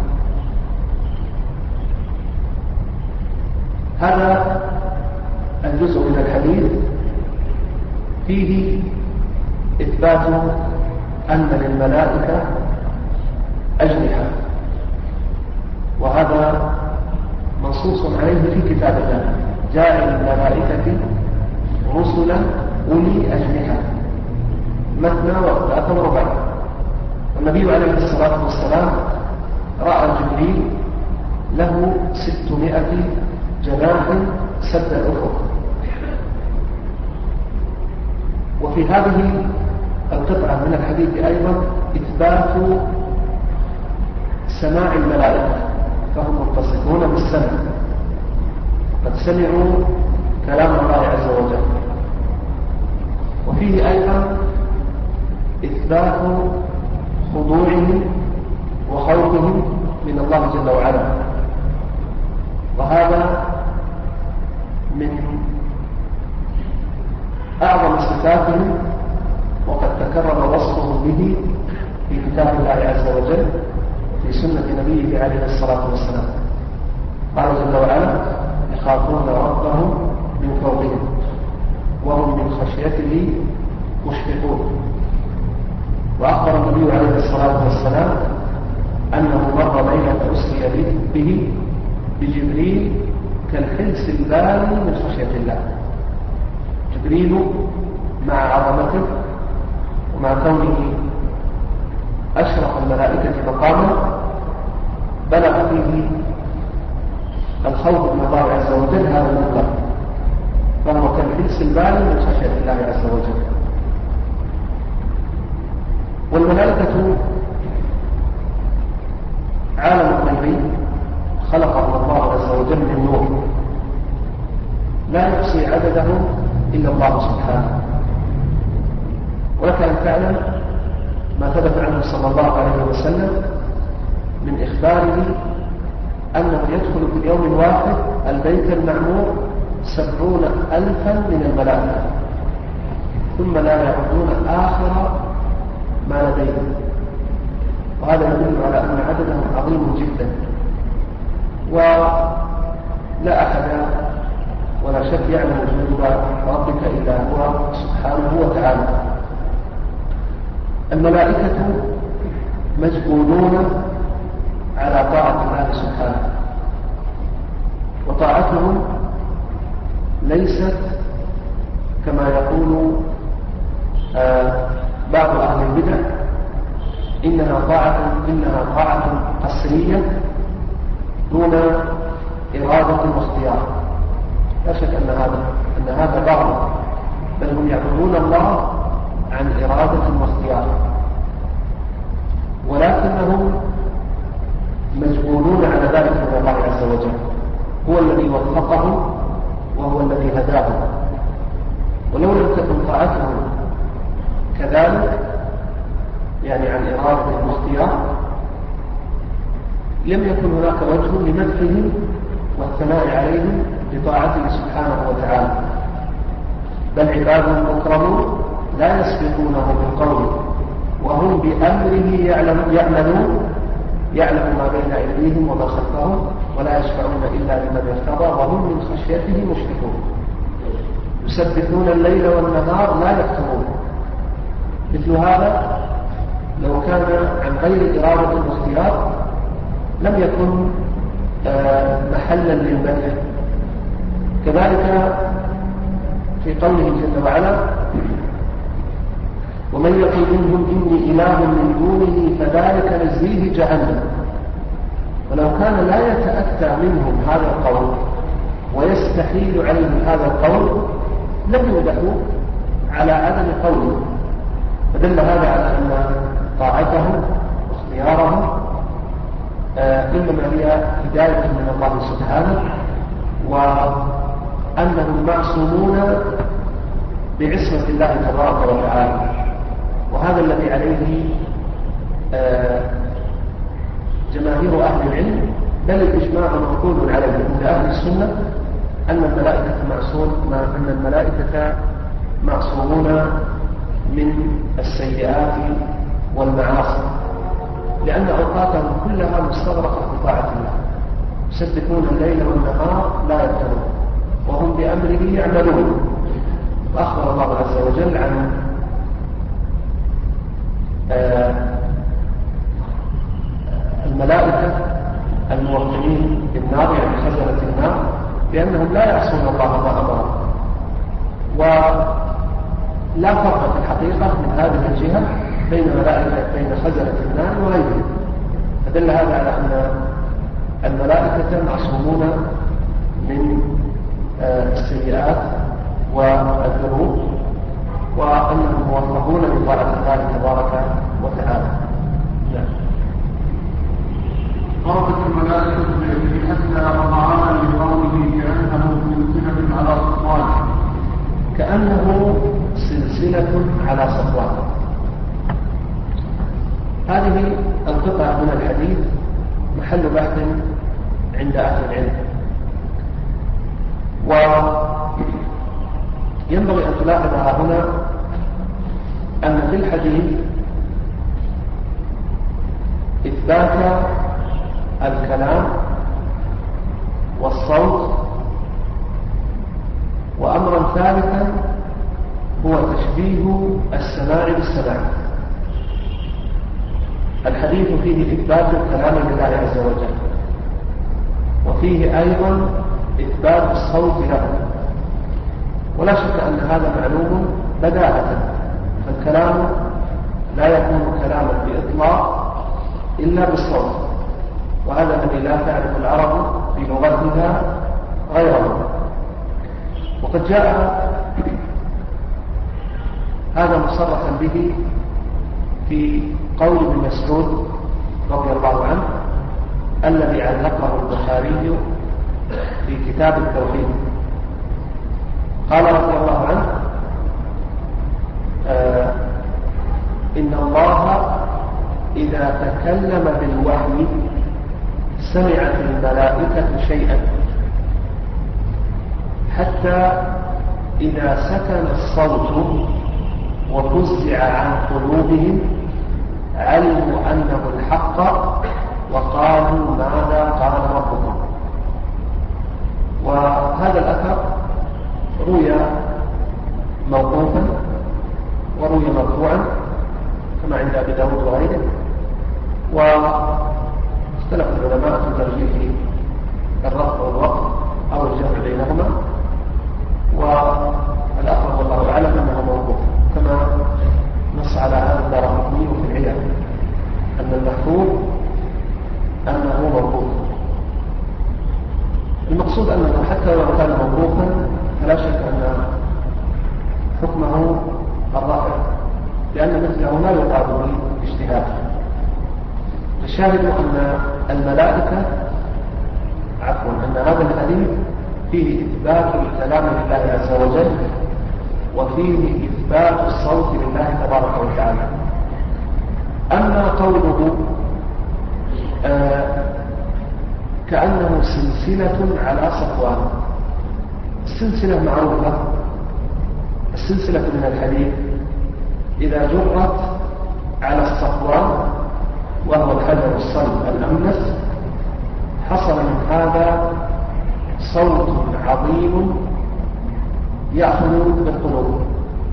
هذا الجزء من الحديث فيه إثبات أن للملائكة أجنحة، وهذا منصوص عليه في كتاب الله: جاء الملائكة رسلا أولي أجنحة مثنى وثلاث ورباع. النبي عليه الصلاة والسلام رأى جبريل له 600 جناح سد الأفق. وفي هذه القطعة من الحديث أيضا إثبات سماع الملائكة، فهم متصفون بالسمع، قد سمعوا كلام الله عز وجل. وفيه أيضا إثبات خضوعهم وخوفهم من الله جل وعلا، وهذا من أعظم صفاتهم، وقد تكرر وصفهم به في كتاب الله عز وجل في سنة نبيه عليه الصلاة والسلام. قال جل وعلا: يخافون ربهم من فوقهم وهم من خشيته مشفقون. وأخبر النبي عليه الصلاة والسلام أنه مر ليلة أسري به بجبريل كالحلس البالي من خشية الله. جبريل مع عظمته ومع كونه أشرف الملائكة مقاما بلغ فيه الخوف من الله عز وجل هذا المبلغ، فهو كالحلس البالي من خشية الله عز وجل. والملائكة عالم غيبي خلقه الله عز وجل من نور لا يحصي عدده إلا الله سبحانه. ولك أن تعلم ما ثبت عنه صلى الله عليه وسلم من إخباره أنه يدخل في يوم واحد البيت المعمور 70,000 من الملائكة، ثم لا يعودون آخر ما لديهم. وهذا يدل على أن عددهم عظيم جدا، ولا أحد ولا شك يعلم جنود ربك إلا هو سبحانه وتعالى. الملائكة مجبولون على طاعة الله سبحانه، وطاعتهم ليست كما يقول بعض أهل البدع إنها طاعة قسرية دون إرادة واختيار. لا شك أن هذا باطل، بل هم يعبدون الله عن إرادة واختيار، ولكنهم مجبولون على ذلك من الله عز وجل، هو الذي وفقهم وهو الذي هداهم. ولو لم تكن طاعتهم كذلك يعني عن إرادة واختيار لم يكن هناك وجه لمدحهم والثناء عليهم بطاعته سبحانه وتعالى، بل عباد مكرمون لا يسبقونه بالقول وهم بأمره يعلم ما بين أيديهم وما خلفهم ولا يشفعون إلا لمن ارتضى وهم من خشيته مشفقون. يسبحون الليل والنهار لا يفترون. مثل هذا لو كان عن غير إرادة واختيار لم يكن محلا للمدح. كذلك في قوله جل وعلا: ومن يقل منهم إني إله من دونه فذلك نجزيه جهنم. ولو كان لا يتأتى منهم هذا القول ويستحيل عليهم هذا القول لم يمدحوا على عدم قوله، فدل هذا على أن طاعتهم واختيارهم إنما هي هداية من الله سبحانه، وأنهم معصومون بعصمة الله تبارك وتعالى. وهذا الذي عليه جماهير أهل العلم، بل الإجماع منقول عليه عند أهل السنة أن الملائكة معصومون من السيئات والمعاصي، لأن أوقاتهم كلها مستغرقة بطاعة الله، يسبحون الليل والنهار لا يفترون وهم بأمره يعملون. وأخبر الله عز وجل عن الملائكة الموكلين بالنار يعني خزنة النار بأنهم لا يعصون الله ما أمرهم. ولا فرق في الحقيقة من هذه الجهة بين خزنة النار وغيرهم، فدل هذا على أن الملائكة معصومون من السيئات والذنوب، وأنهم موفقون لطاعة الله تبارك وتعالى. قربت الملائكة بيده حتى رفعها لقوله كأنه سلسلة على صفوان. هذه القطعة من الحديث محل بحث عند أهل العلم، وينبغي أن تلاحظ هنا أن في الحديث إثبات الكلام والصوت، وأمرا ثالثا هو تشبيه السماع بالسماع. الحديث فيه إثبات الكلام لله عز وجل، وفيه أيضا إثبات الصوت له، ولا شك أن هذا معلوم بداهة، فالكلام لا يكون كلاما بإطلاق إلا بالصوت، وهذا الذي لا تعرف العرب في لغتها غيره. وقد جاء هذا مصرحا به في قول ابن مسعود رضي الله عنه الذي علقه البخاري في كتاب التوحيد. قال رضي الله عنه: إن الله إذا تكلم بالوحي سمعت الملائكة شيئا، حتى إذا سكن الصوت وفزع عن قلوبهم علموا أنه الحق وقالوا ماذا قال ربكم. وهذا الأثر روي موقوفا وروي مرفوعا كما عند أبي داود وغيره، واختلف العلماء في ترجيح الرفع والوقف، أو الجمع بينهما، والأقرب والله أعلم أنه موقوف، كما نص على هذا الدارقطني في العلل أن المحفوظ أنه موقوف. المقصود أنه حتى لو كان موقوفا فلا شك أن حكمه الرافع، لأن مثله لا يقابل باجتهاد. الشاهد أن الملائكة أن هذا الحديث فيه إثبات الكلام لله عز وجل، وفيه إثبات الصوت لله تبارك وتعالى. أما قوله كأنه سلسلة على صفوان، السلسلة معروفة، السلسلة من الحديد إذا جرت على الصفوان وهو الحجر الصلب الأملس حصل من هذا صوت عظيم يأخذ بالقلوب.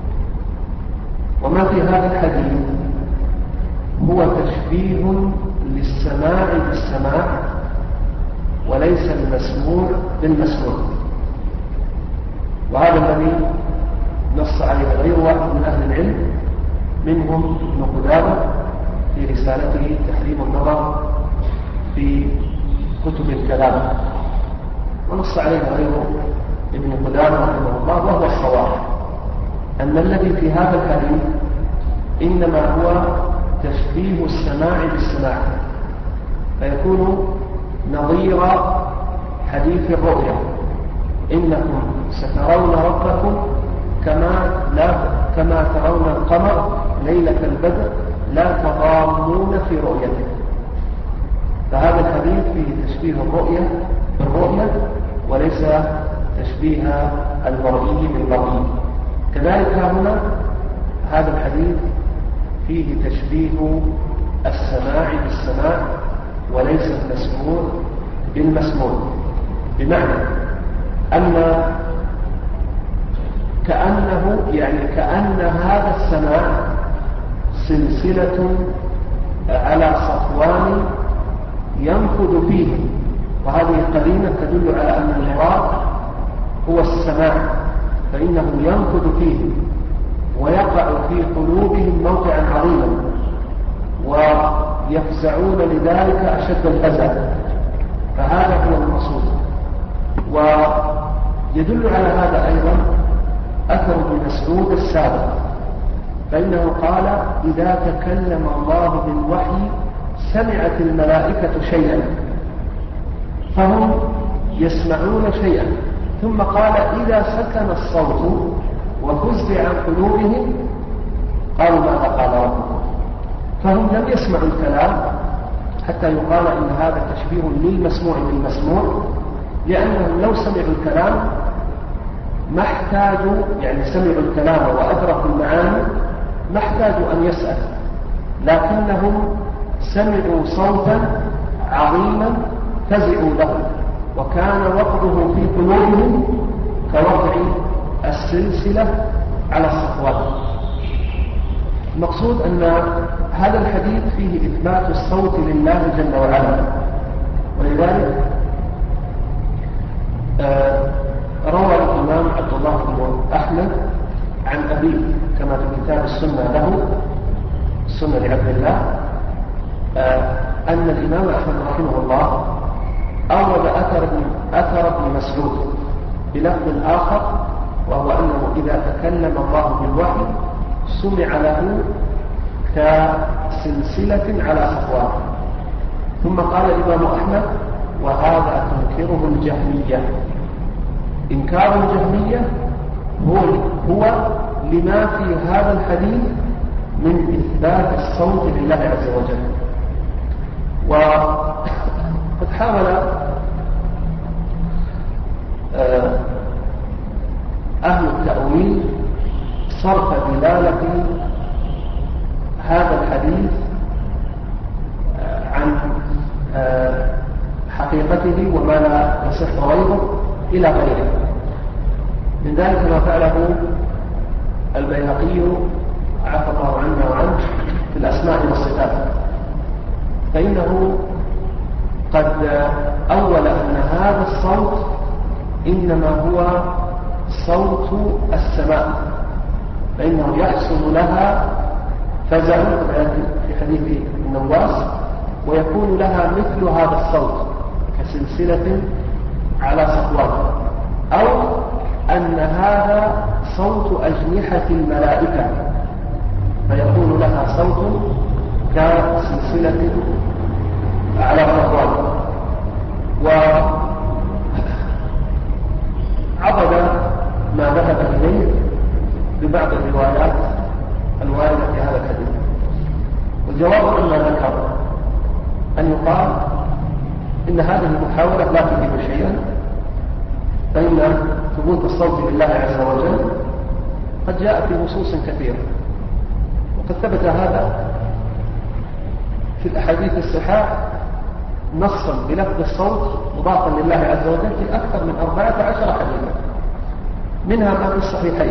وما في هذا الحديث هو تشبيه للسماع بالسماع وليس المسموع بالمسموع، وهذا الذي نص عليه غير واحد من أهل العلم، منهم ابن قدامة في رسالته تحريم النظر في كتب الكلام، ونص عليه غير ابن قدامة رحمه الله، وهو الصواب أن الذي في هذا الحديث إنما هو تشبيه السماع بالسماع، فيكون نظير حديث الرؤيا: إنكم سترون ربكم كما ترون القمر ليلة البدر لا تضامون في رؤيته. فهذا الحديث فيه تشبيه الرؤيا بالرؤيا وليس تشبيه المرئي بالمرئي. كذلك هنا هذا الحديث فيه تشبيه السماع بالسماع وليس المسموع بالمسموع، بمعنى أن كأن هذا السماع سلسلة على صفوان ينفذ فيه، وهذه قرينة تدل على أن المراد هو السماع، فإنه ينفذ فيه ويقع في قلوبهم موقعا عظيما ويفزعون لذلك أشد الفزع، فهذا هو المقصود. ويدل على هذا أيضا أثر ابن مسعود السابق، فإنه قال: إذا تكلم الله بالوحي سمعت الملائكة شيئا، فهم يسمعون شيئا، ثم قال: إذا سكن الصوت وفزع عن قلوبهم قالوا ماذا قال ربكم، فهم لم يسمعوا الكلام حتى يقال إن هذا تشبيه للمسموع بالمسموع، لأنهم لو سمعوا الكلام ما احتاجوا، سمعوا الكلام وأدركوا المعاني ما احتاجوا أن يسأل، لكنهم سمعوا صوتا عظيما فزعوا له، وكان وقعه في قلوبهم كوقع السلسلة على الصفوان. المقصود أن هذا الحديث فيه إثبات الصوت لله جل وعلا، ولذلك روى الإمام عبد الله بن أحمد عن أبيه كما في كتاب السنة له، السنة لعبد الله، أن الإمام أحمد رحمه الله أورد أثر ابن مسعود بلفظ آخر، وهو أنه إذا تكلم الله بالوحي سمع له كسلسلة على صفوان. ثم قال الإمام أحمد: وهذا تنكره الجهمية. إنكار الجهمية هو لما في هذا الحديث من إثبات الصوت لله عز وجل. وقد حاول أهل التأويل صرف دلالة هذا الحديث عن حقيقته وما لا يصح غيره إلى غيره. من ذلك ما فعله البيهقي عفى الله عنا وعنه في الأسماء والصفات، فإنه قد أول أن هذا الصوت إنما هو صوت السماء، فإنه يحصل لها فزع في حديث النواس، ويكون لها مثل هذا الصوت كسلسلة على صفوان، أو أن هذا صوت أجنحة الملائكة فيكون لها صوت كسلسلة على صفوان. وعضد ما ذهب إليه ببعض الروايات الواردة في هذا الحديث. والجواب عما ذكر أن يقال إن هذه المحاولة لا تفيد شيئا، فإن ثبوت الصوت لله عز وجل قد جاء في نصوص كثيرة، وقد ثبت هذا في الأحاديث الصحاح نصا بلفظ الصوت مضافا لله عز وجل في أكثر من 14 حديثا، منها ما في الصحيحين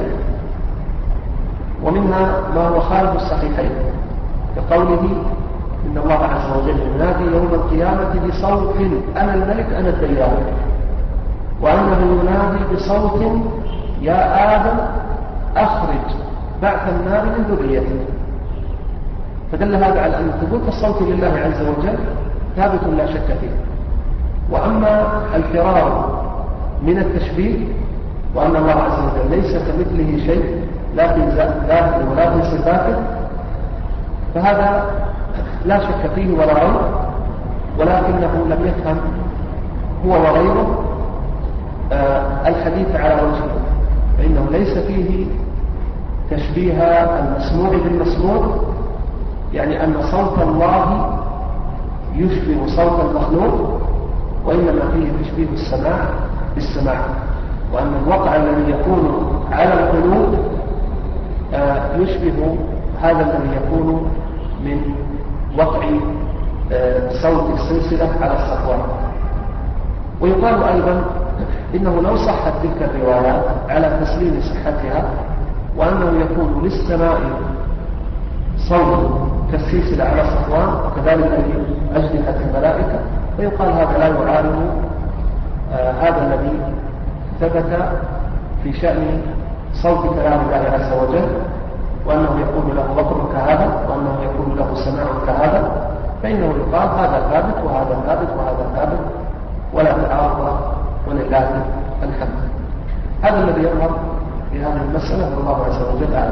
ومنها ما هو خارج الصحيحين، كقوله إن الله عز وجل ينادي يوم القيامة بصوت أنا الملك أنا الديان، وأنه ينادي بصوت يا آدم أخرج بعث النار من ذريته. فدل هذا على أن ثبوت الصوت لله عز وجل ثابت لا شك فيه. وأما الفرار من التشبيه وأن الله عز وجل ليس كمثله شيء لا في ذاته ولا في صفاته، فهذا لا شك فيه ولا ريب، ولكنه لم يفهم هو وغيره الحديث على وجهه، فإنه ليس فيه تشبيه المسموع بالمسموع، يعني أن صوت الله يشبه صوت المخلوق، وإنما فيه تشبيه السماع بالسماع، وأن الوقع الذي يكون على القلوب يشبه هذا الذي يكون من وقع صوت السلسلة على الصفوان. ويقال أيضا إنه لو صحت تلك الروايات على تسليم صحتها، وأنه يكون للسماء صوت كالسلسلة على الصفوان وكذلك أجنحة الملائكة، ويقال هذا لا يعارض هذا الذي ثبت في شأن صوت كلام الله عز وجل، وأنه يكون له بطر كهذا، وأنه يكون له سماع كهذا، فإنه يقال هذا ثابت وهذا ثابت وهذا ثابت ولا تعارض، ولله الحمد. هذا الذي يظهر في هذه المسألة والله عز وجل أعلم.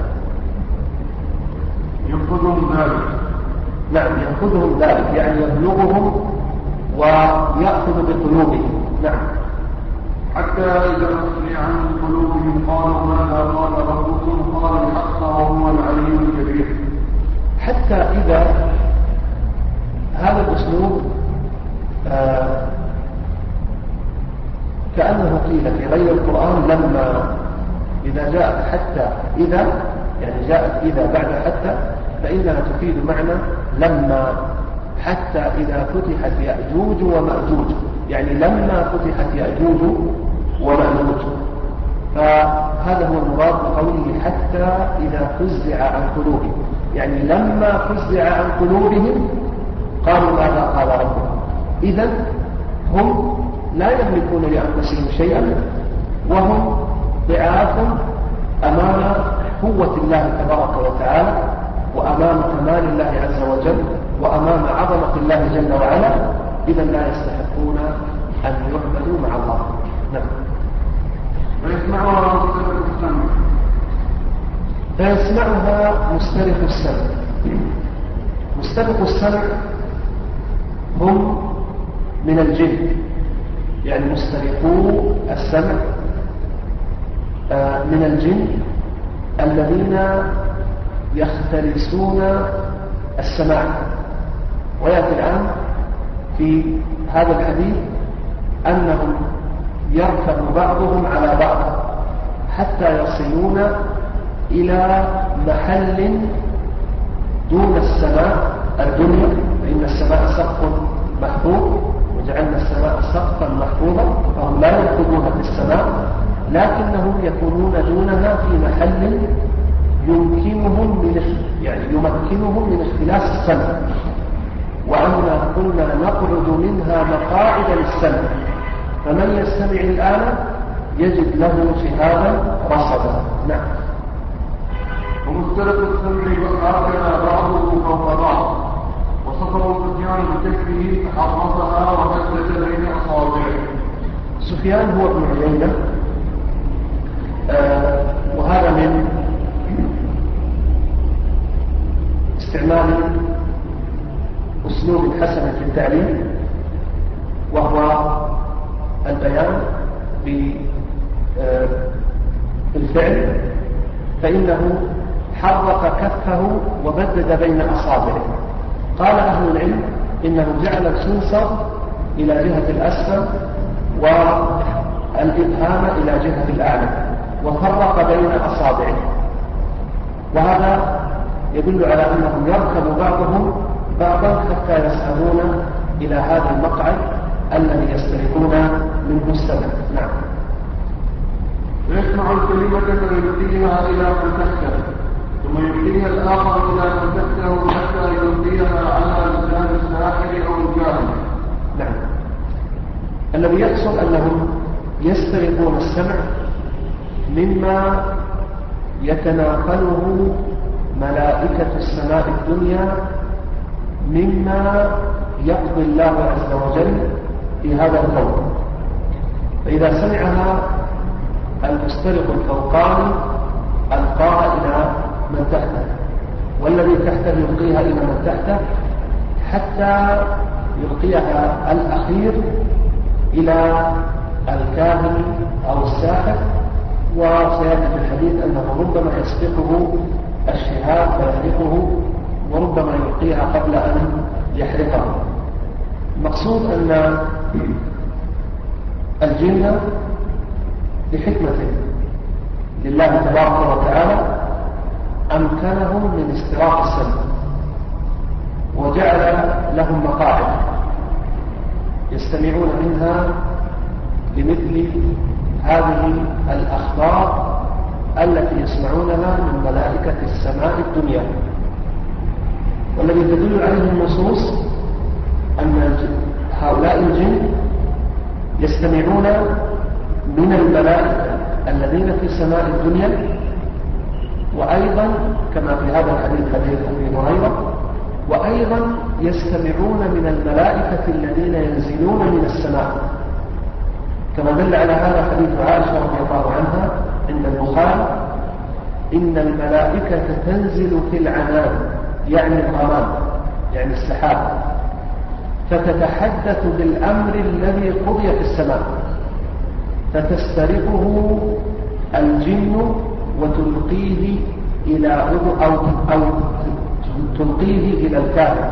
ينقذهم ذلك. نعم ينقذهم ذلك، يعني يبلغهم ويأخذ بقلوبهم. نعم. حتى إذا أسرع عن قلوبهم قالوا ماذا قال ربكم؟ قال الحق وهو العلي الكبير. حتى إذا هذا الأسلوب كأنه قيل في غير القرآن لما إذا جاءت حتى إذا، يعني جاءت إذا بعد حتى، فإنها تفيد معنى لما، حتى إذا فتحت يأجوج ومأجوج، يعني لما فتحت يأجوج ومأجوج. فهذا هو المراد بقوله حتى إذا فزع عن قلوبهم، يعني لما فزع عن قلوبهم قالوا ماذا قال ربهم. إذن هم لا يملكون لأنفسهم شيئا، وهم ضعاف أمام قوة الله تبارك وتعالى، وأمام كمال الله عز وجل، وأمام عظمة الله جل وعلا، إذا لا يستحقون أن يعبدوا مع الله. نعم. فيسمعها مسترق السمع. مسترق السمع هم من الجن، يعني مسترقو السمع من الجن الذين يختلسون السماع. ويأتي الآن في هذا الحديث أنهم يركب بعضهم على بعض حتى يصلون إلى محل دون السماء الدنيا، فإن السماء سقف محفوظ، وجعلنا السماء سقفا محفوظا، فهم لا يركبون في السماء، لكنهم يكونون دونها في محل يمكنهم من اختلاس السمع. وأنا كنا نقعد منها مقاعد للسمع فمن يستمع الآن يجد له شهابا رصدا. نعم. ومختلف السمع هكذا بعضه فوق بعض، وصفه سفيان بكفه فحرصها ومدد بين اصابعه. سفيان هو ابن عيينة، وهذا من استعمال أسلوب حسن في التعليم، وهو البيان بالفعل، فإنه حرك كفه ومدد بين أصابعه. قال أهل العلم إنه جعل الخنصر إلى جهة الأسفل والإبهام إلى جهة الأعلى، وفرق بين أصابعه، وهذا يدل على أنهم يركب بعضهم بعضا حتى يسألون إلى هذا المقعد الذي يسترقون منه السمع. نعم. ويسمع الكلمة فيلقيها إلى من تحته، ثم يلقيها الآخر إلى من تحته حتى يلقيها على لسان الساحر أو الجاهل. نعم. الذي يحصل أنهم يسترقون السمع مما يتناقله ملائكة السماء الدنيا مما يقضي الله عز وجل في هذا الكون. فإذا سمعها المسترق الفوقاني ألقاها إلى من تحته، والذي تحته يلقيها إلى من تحته، حتى يلقيها الأخير إلى الكاهن أو الساحر. وسيأتي في الحديث أنه ربما يسبقه الشهاب فيحرقه، وربما يلقيها قبل أن يحرقه. المقصود أن الجن بحكمة لله تبارك وتعالى أمكنهم من استراق السمع، وجعل لهم مقاعد يستمعون منها لمثل هذه الأخبار التي يسمعونها من ملائكة السماء الدنيا. والذي تدل عليه النصوص أن هؤلاء الجن يستمعون من الملائكة الذين في سماء الدنيا، وأيضا كما في هذا الحديث حديث أبي هريرة، وأيضا يستمعون من الملائكة الذين ينزلون من السماء، كما دل على هذا حديث عائشة رضي الله عنها عند البخاري: إن الملائكة تنزل في العنان، يعني الغمام، يعني السحاب، فتتحدث بالأمر الذي قضي في السماء، فتسترقه الجن وتلقيه إلى أو تلقيه إلى الكافر.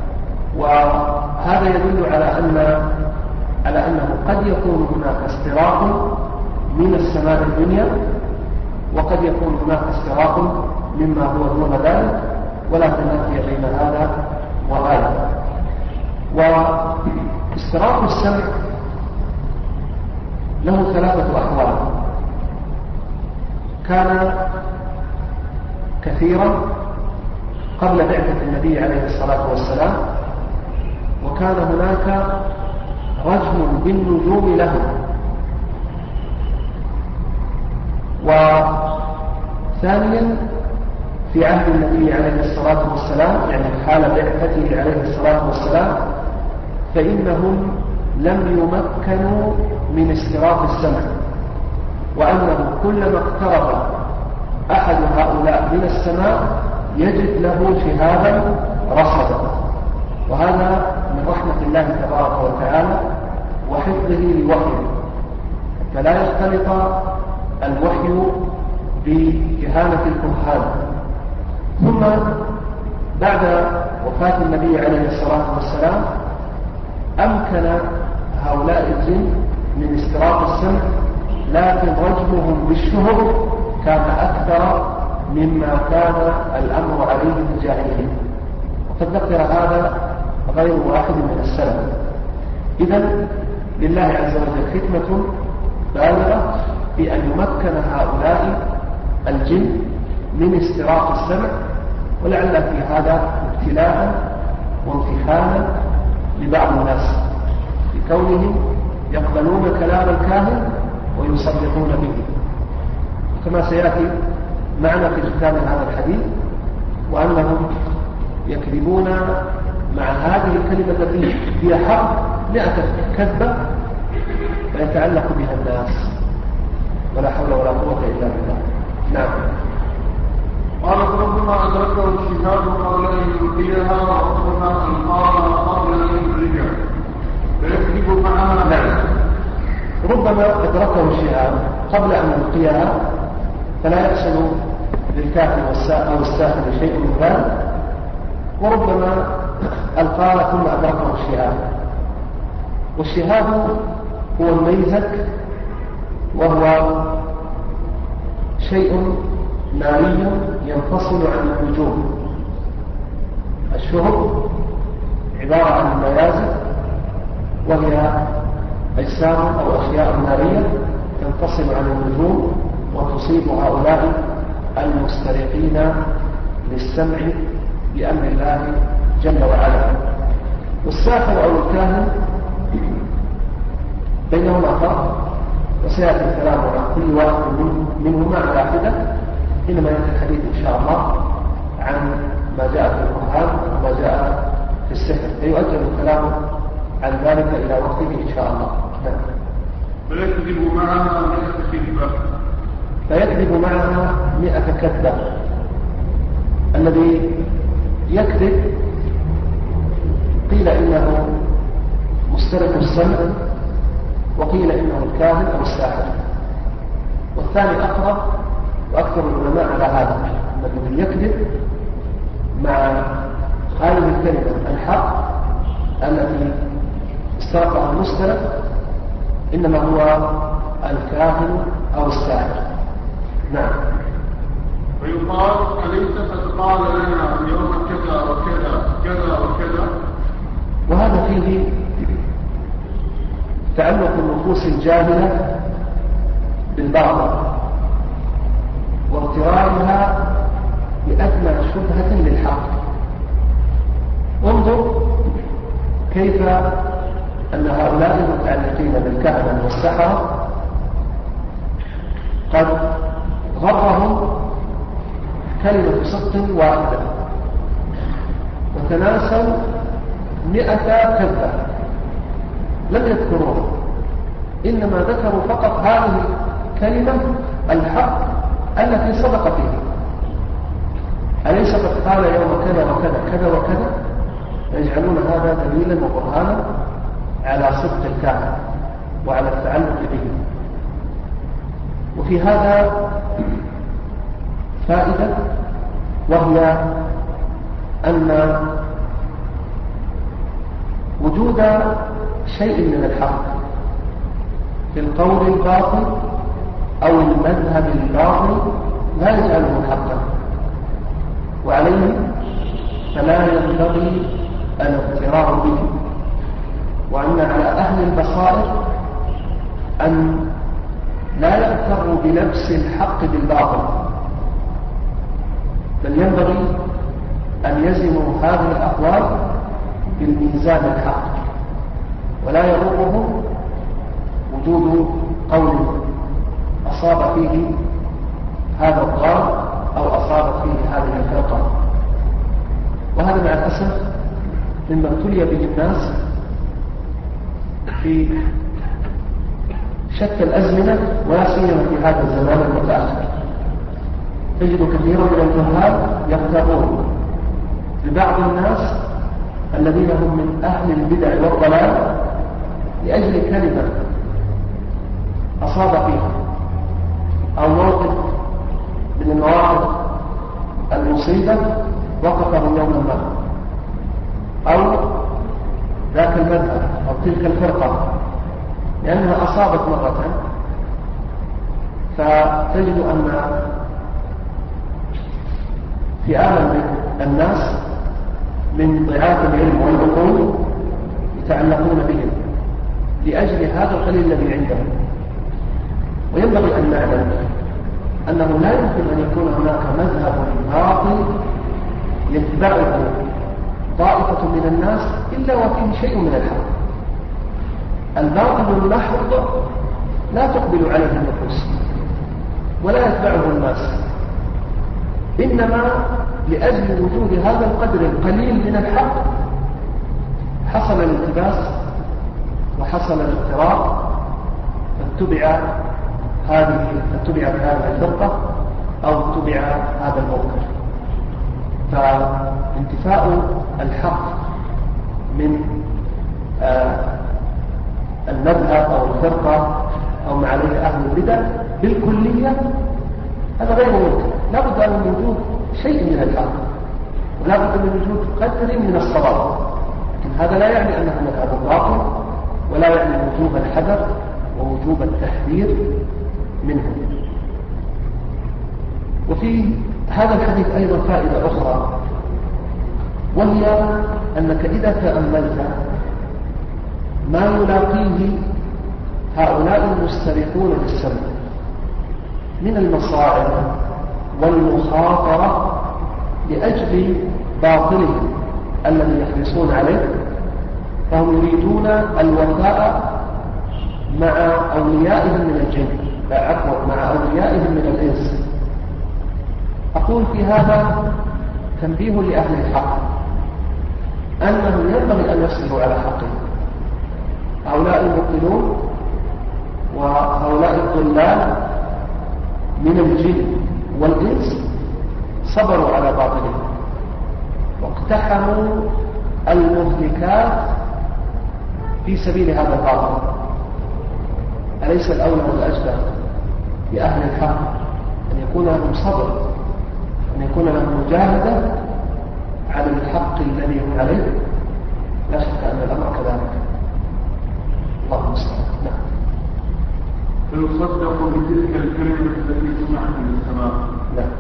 وهذا يدل على أنه قد يكون هناك استراق من السماء الدنيا، وقد يكون هناك استراق مما هو دون ذلك، ولا تنافي بين هذا وهذا. واستراق السمع له ثلاثة أحوال. كان كثيرا قبل بعثة النبي عليه الصلاة والسلام، وكان هناك رجم بالنجوم له. وثانيا في عهد النبي عليه الصلاة والسلام، يعني حال بعثته عليه الصلاة والسلام، فإنهم لم يمكنوا من استراق السمع، وأنه كلما اقترب أحد هؤلاء من السماء يجد له شهابا رصدا. وهذا من رحمة الله تبارك وتعالى وحفظه لوحيه، فلا يختلط الوحي بكهانة الكهان. ثم بعد وفاة النبي عليه الصلاة والسلام أمكن هؤلاء الجن من استراق السمع، لكن رجمهم بالشهر كان أكثر مما كان الأمر عليه في الجاهلية، وقد ذكر هذا غير واحد من السلف. إذن لله عز وجل حكمة بالغة في أن يمكن هؤلاء الجن من استراق السمع، ولعل في هذا ابتلاء وامتحانا لبعض الناس، بكونهم يقبلون كلام الكاهن ويصدقون به، كما سيأتي معنا في ختام هذا الحديث، وأنهم يكذبون مع هذه الكلمة التي هي حق 100 كذبة ويتعلق بها الناس، ولا حول ولا قوة إلا بالله. نعم. قال ربما أدركه الشهاد قبل أن يلقيها وربما ألقاها قبل أن يخرجها فيكذب معها. نعم. ربما أدركه الشهاد قبل أن يلقيها فلا يحصل للكافر أو الساحر شيء من ذلك، وربما ألقاها ثم أدركه الشهاد. والشهاد هو الميزك، وهو شيء ناري ينفصل عن النجوم. الشهب عبارة عن الميازك، وهي أجسام أو أشياء نارية تنفصل عن النجوم وتصيب هؤلاء المسترقين للسمع بأمر الله جل وعلا. والساحر أو الكاهن بينهما فرق، وسيأتي الكلام عن كل واحد منهما على حدة حينما يأتي الحديث إن شاء الله عن ما جاء في القرآن وما جاء في السحر، فيؤجل الكلام عن ذلك إلى وقته إن شاء الله. فيكذب معها 100 كذبة. فيكذب معها 100 كذبة. الذي يكذب قيل إنه مسترق السمع، وقيل إنه الكاهن أو الساحر، والثاني أقرب وأكثر العلماء على هذا، الذي يكذب مع هذه الكلمة الحق التي استرقها المسترق إنما هو الكاهن أو الساحر. نعم. ويقال أليس قد قال لنا يوم كذا وكذا كذا وكذا. وهذا فيه تعلق النفوس الجاهلة بالباطل واغترارها بأدنى شبهة للحق. انظر كيف أن هؤلاء المتعلقين بالكهنة والسحرة قد غرهم كلمة صدق واحدة وتناسوا 100 كذبة لم يذكروها، إنما ذكروا فقط هذه الكلمة الحق التي صدق فيها. أليس قد قال يوم كذا وكذا كذا وكذا؟ يجعلون هذا دليلا وبرهانا على صدق الكاهن وعلى التعلق به. وفي هذا فائدة، وهي أن وجود شيء من الحق في القول الباطل أو المذهب الباطل لا يجعله حقا، وعليه فلا ينبغي الاغترار به، وأن على أهل البصائر أن لا يغتروا بنفس الحق بالباطل، بل ينبغي أن يزنوا هذه الأقوال بالميزان الحق، ولا يضرهم وجود قول أصاب فيه هذا الضال أو أصابت فيه هذه الفرقة. وهذا مع الأسف مما ابتلي به الناس في شتى الأزمنة، ولا سيما في هذا الزمان المتأخر. تجد كثيرا من الجهال يغترون ببعض الناس الذين هم من أهل البدع والضلال لأجل كلمة أصاب فيها أو موقف من المواقف المصيبة وقفه يوما ما، أو ذاك المذهب أو تلك الفرقة لأنها أصابت مرة، فتجد أن فئاما من الناس من ضعاف العلم والعقول يتعلقون بهم لأجل هذا القليل الذي عندهم. وينبغي أن نعلم أنه لا يمكن أن يكون هناك مذهب باطل يتبعه طائفة من الناس إلا وفيه شيء من الحق. الباطل المحض لا تقبل عليه النفوس ولا يتبعه الناس، إنما لأجل وجود هذا القدر القليل من الحق حصل الالتباس وحصل الاضطراب، فاتبعت هذه الفرقة أو اتبع هذا المنكر. فانتفاء الحق من المذهب أو الفرقة أو ما عليه أهل البدع بالكلية هذا غير ممكن، لا بد من وجود شيء من الحق ولا بد من وجود قدر من الصواب، لكن هذا لا يعني أنه مذهب باطل ولا يعني وجوب الحذر ووجوب التحذير منه. وفي هذا الحديث أيضا فائدة أخرى، وهي أنك إذا تأملت ما يلاقيه هؤلاء المسترقون للسمع من المصاعب والمخاطرة لأجل باطلهم الذي يحرصون عليه، فهم يريدون الوفاء مع أوليائهم من الجن، مع أوليائهم من الإنس. أقول في هذا تنبيه لأهل الحق أنه ينبغي أن يصبروا على حقهم. هؤلاء المبطلون وهؤلاء الضلال من الجن والإنس صبروا على باطلهم واقتحموا المهلكات في سبيل هذا الباطل. أليس الأولى والأجدى لأهل الحق أن يكون لهم صبر، أن يكون لهم مجاهدة على الحق الذي هم عليه؟ لا شك أن الأمر كذلك. الله المستعان. نعم. فيصدق بتلك الكلمة التي سمعت من السماء. نعم.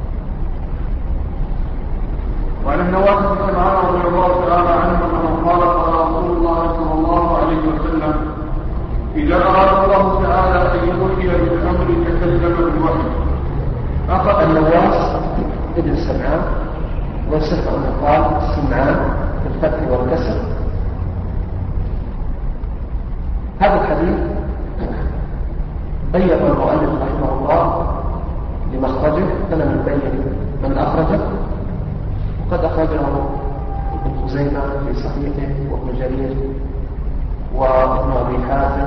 وعن النواس بن سمعان رضي الله تعالى عنه أنه قال قال رسول الله صلى الله عليه وسلم: إذا أراد الله تعالى أن يوحي بالأمر تكلم بالوحي. أخذ النواس ابن سمعان، وصف أنه قال سمعان بالفتح والكسر. هذا الحديث بين المؤلف رحمه الله لمخرجه، فلم يبين من أخرجه، وقد أخرجه ابن خزيمة في صحيحه وابن جرير وابن أبي حاتم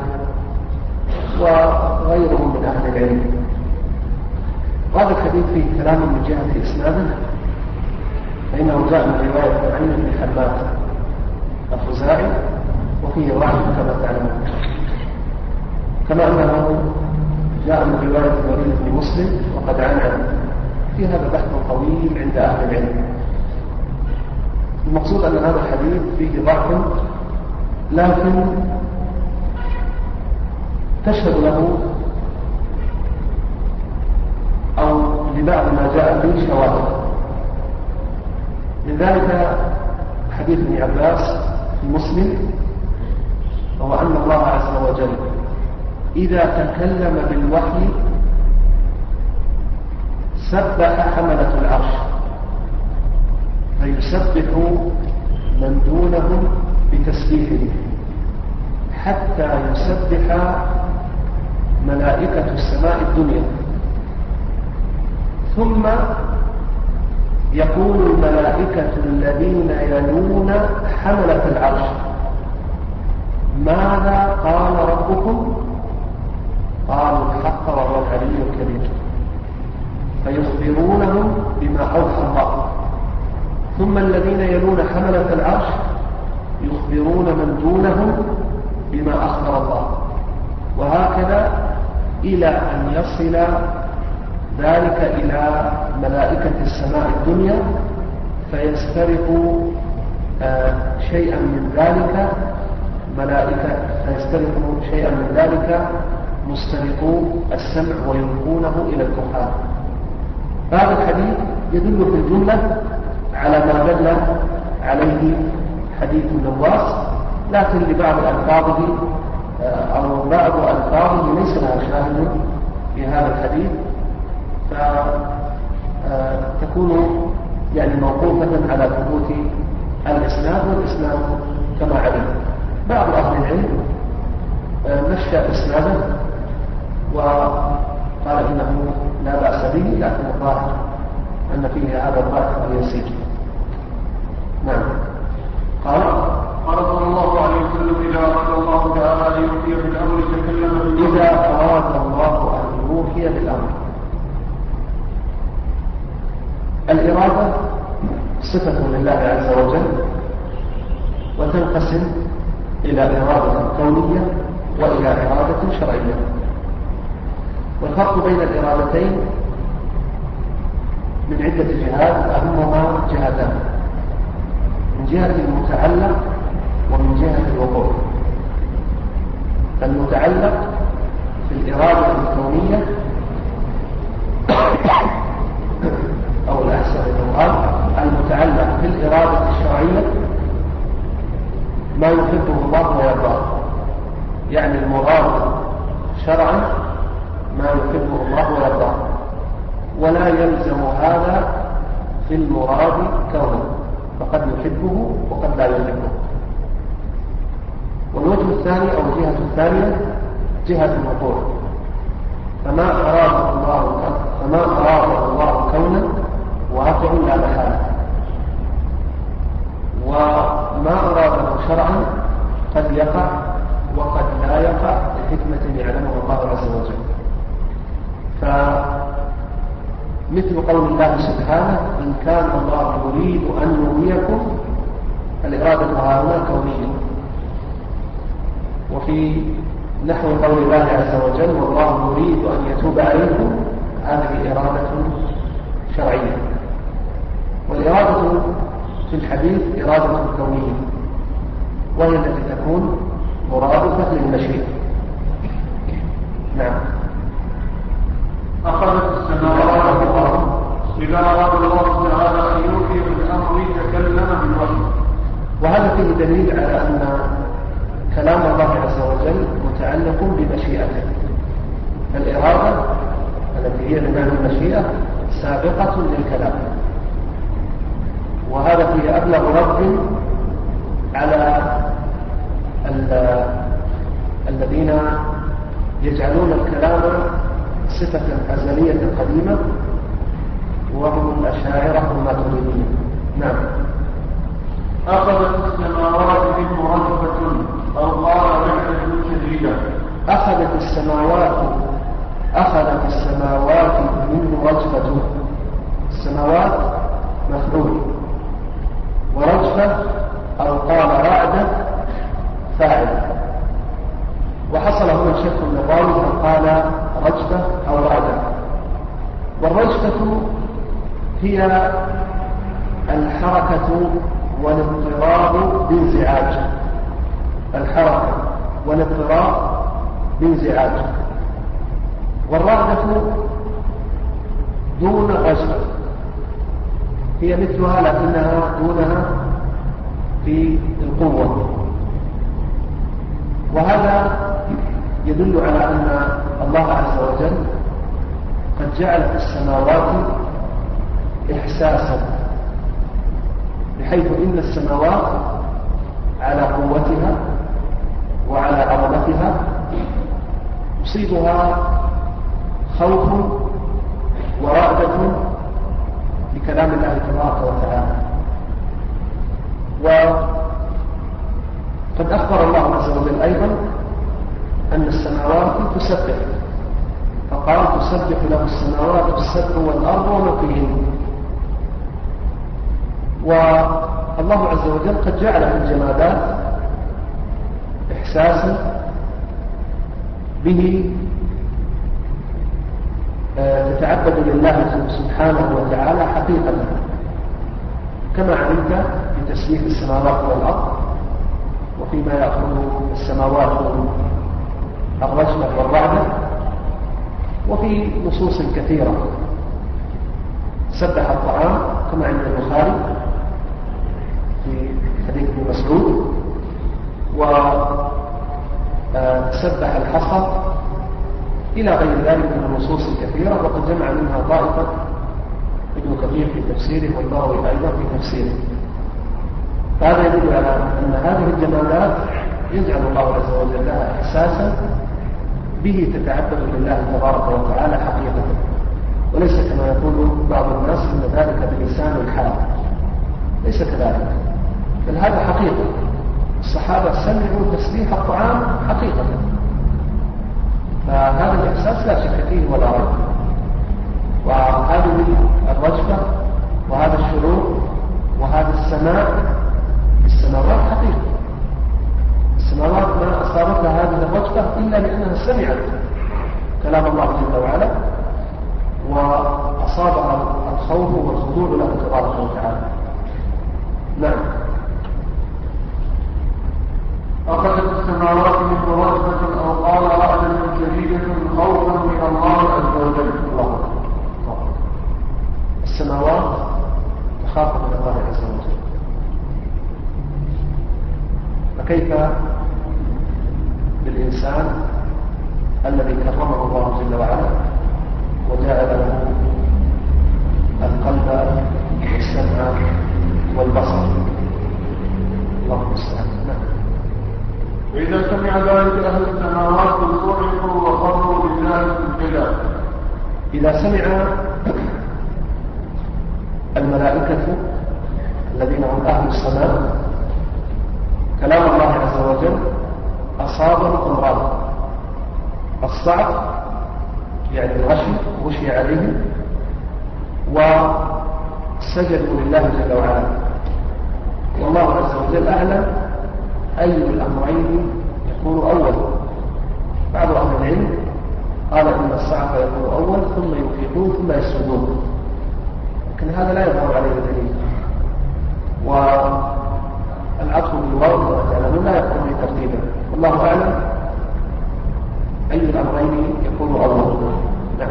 وغيرهم من أهل العلم. وهذا الحديث فيه كلام من جهة إسناده، فإنه جاء من رواية عن ابن حماد الخزاعي وفيه ضعف كما تعلمون، كما أنه جاء من رواية الوليد بن مسلم وقد عنعن في هذا بحث طويل عند أهل العلم. المقصود أن هذا الحديث فيه ضعف، لكن تشهد له أو لبعض ما جاء فيه شواهد. من ذلك حديث ابن عباس في مسلم، وهو أن الله عز وجل إذا تكلم بالوحي سبح حملة العرش، فيسبح من دونهم بتسبيحه حتى يسبح ملائكة السماء الدنيا، ثم يقول الملائكة الذين يلون حملة العرش: ماذا قال ربكم؟ قالوا الحق وهو العلي الكبير، فيخبرونهم بما أوحى الله. ثم الذين يلون حملة العرش يخبرون من دونهم بما أخبر الله، وهكذا إلى أن يصل ذلك إلى ملائكة السماء الدنيا، فيسترق شيئا من ذلك مسترقو السمع ويلقونه إلى الكفار. هذا الحديث يدل في الجملة على ما دل عليه حديث النواس، لكن لبعض ألفاظه أو بعض ألفاظه ليس لها شاهد في هذا الحديث، فتكون يعني موقوفة على ثبوت الإسناد، والإسناد كما علم. بعض أهل العلم مشى إسناده وقال إنه لا بأس به، لكن الظاهر أن فيه هذا الضعف اليسير. نعم. قال صلى الله عليه وسلم: إذا أراد الله تعالى أن يوفي بالأمر تكلم بالأمر. إذا أراد الله أن يوفي بالأمر. الإرادة صفة لله عز وجل، وتنقسم إلى إرادة كونية وإلى إرادة شرعية. والفرق بين الإرادتين من عدة جهات، أهمها جهتان: من جهة المتعلق ومن جهة الوقوع. فالمتعلق في الإرادة الكونية أو الأحسن الأول المتعلق في الإرادة الشرعية ما يحبه الله ويرضاه، يعني المراد شرعا ما يحبه الله ويرضاه، ولا يلزم هذا في المراد كونه، فقد يحبه وقد لا يحبه. والوجه الثاني أو الجهة الثانية جهة الوقوع، فما أراده الله كونا واقع لا محالة، وما أراده شرعا قد يقع وقد لا يقع لحكمة يعلمها الله عز وجل. فمثل قول الله سبحانه: إن كان الله يريد أن يغويكم، الإرادة هنا كونية. وفي نحو قول الله عز وجل: والله يريد أن يتوب عليكم، هذه إرادة شرعية. والإرادة في الحديث إرادة كونية، وهي التي تكون مرادفة للمشيئة. نعم. أخذت السماوات والأرض. إذا أراد الله تعالى أن يوفي بالأمر تكلم بالوحي. وهذا فيه دليل على أن كلام الله عز وجل متعلق بمشيئته. الإرادة التي هي بمعنى المشيئة سابقة للكلام، وهذا فيه أبلغ رد على الذين يجعلون الكلام صفة أزلية قديمة، وهم الأشاعرة والماتريدية. نعم. أخذت السماوات منه رجفة، أو قال رجفة شديدة. أخذت السماوات منه رجفة. السماوات مفعول، ورجفة أو قال رعدة فاعل. وحصل هنا شك من الراوي فقال رجفة أو رعدة. والرجفة هي الحركة والاضطراب بانزعاج. الحركة والاضطراب بانزعاج. والرعدة دون رجفة، هي مثلها لكنها دونها في القوة. وهذا يدل على أن الله عز وجل قد جعل في السماوات إحساسا، بحيث إن السماوات على قوتها وعلى عظمتها يصيبها خوف ورعدة بكلام الله تبارك وتعالى. وقد أخبر الله عز وجل أيضا أن السماوات تسبح، فقال: تسبح له السماوات السبع والأرض ومن فيهن. والله عز وجل قد جعل في الجمادات إحساسا به تتعبد لله سبحانه وتعالى حقيقة، كما علمت بتسبيح السماوات والأرض، وفيما يأخذ السماوات الرجفة والرعدة، وفي نصوص كثيرة. سبح الطعام كما عند البخاري في حديث ابن مسعود، وسبح الحصى، إلى غير ذلك من النصوص الكثيرة، وقد جمع منها طائفة ابن كثير في تفسيره والبغوي أيضا في تفسيره. فهذا يدل على أن هذه الجمادات يجعل الله عز وجل لها إحساسا به تتعبد لله تبارك وتعالى حقيقة، وليس كما يقول بعض الناس ان ذلك بلسان الحال، ليس كذلك، بل هذا حقيقة. الصحابة سمعوا تسبيح الطعام حقيقة، فهذا الإحساس لا شك فيه ولا ريب. وهذه الرجفة وهذا الشعور وهذا السماع السماوات حقيقة. السماوات ما أصابتها هذه الرجفة إلا لأنها سمعت كلام الله جل وعلا، وأصابها الخوف والخضوع له تبارك وتعالى. نعم. أخذت السماوات منه رجفة أو قال رعدة شديدة خوفا من الله عز وجل. الله السماوات تخاف من الله عز وجل، فكيف بالإنسان الذي كرمه الله جل وعلا وجعل له القلب والسمع والبصر؟ الله المستعان. وإذا سمع ذلك أهل السماوات صعقوا وخروا لله سجدا. إذا سمع الملائكة الذين هم أهل السماء كلام الله عز وجل أصابهم أمراض. الصعق يعني الغشي غشي عليهم وسجدوا لله جل وعلا، والله عز وجل أعلم أي الأمرين يكون أول. بعض أهل العلم قال إن الصعق يكون أول ثم يفيقون ثم يسجدون، لكن هذا لا يظهر عليه دليل، والعطف بالواو لا يكون ترتيبا، والله أعلم أي الأمرين يكون أول. نعم.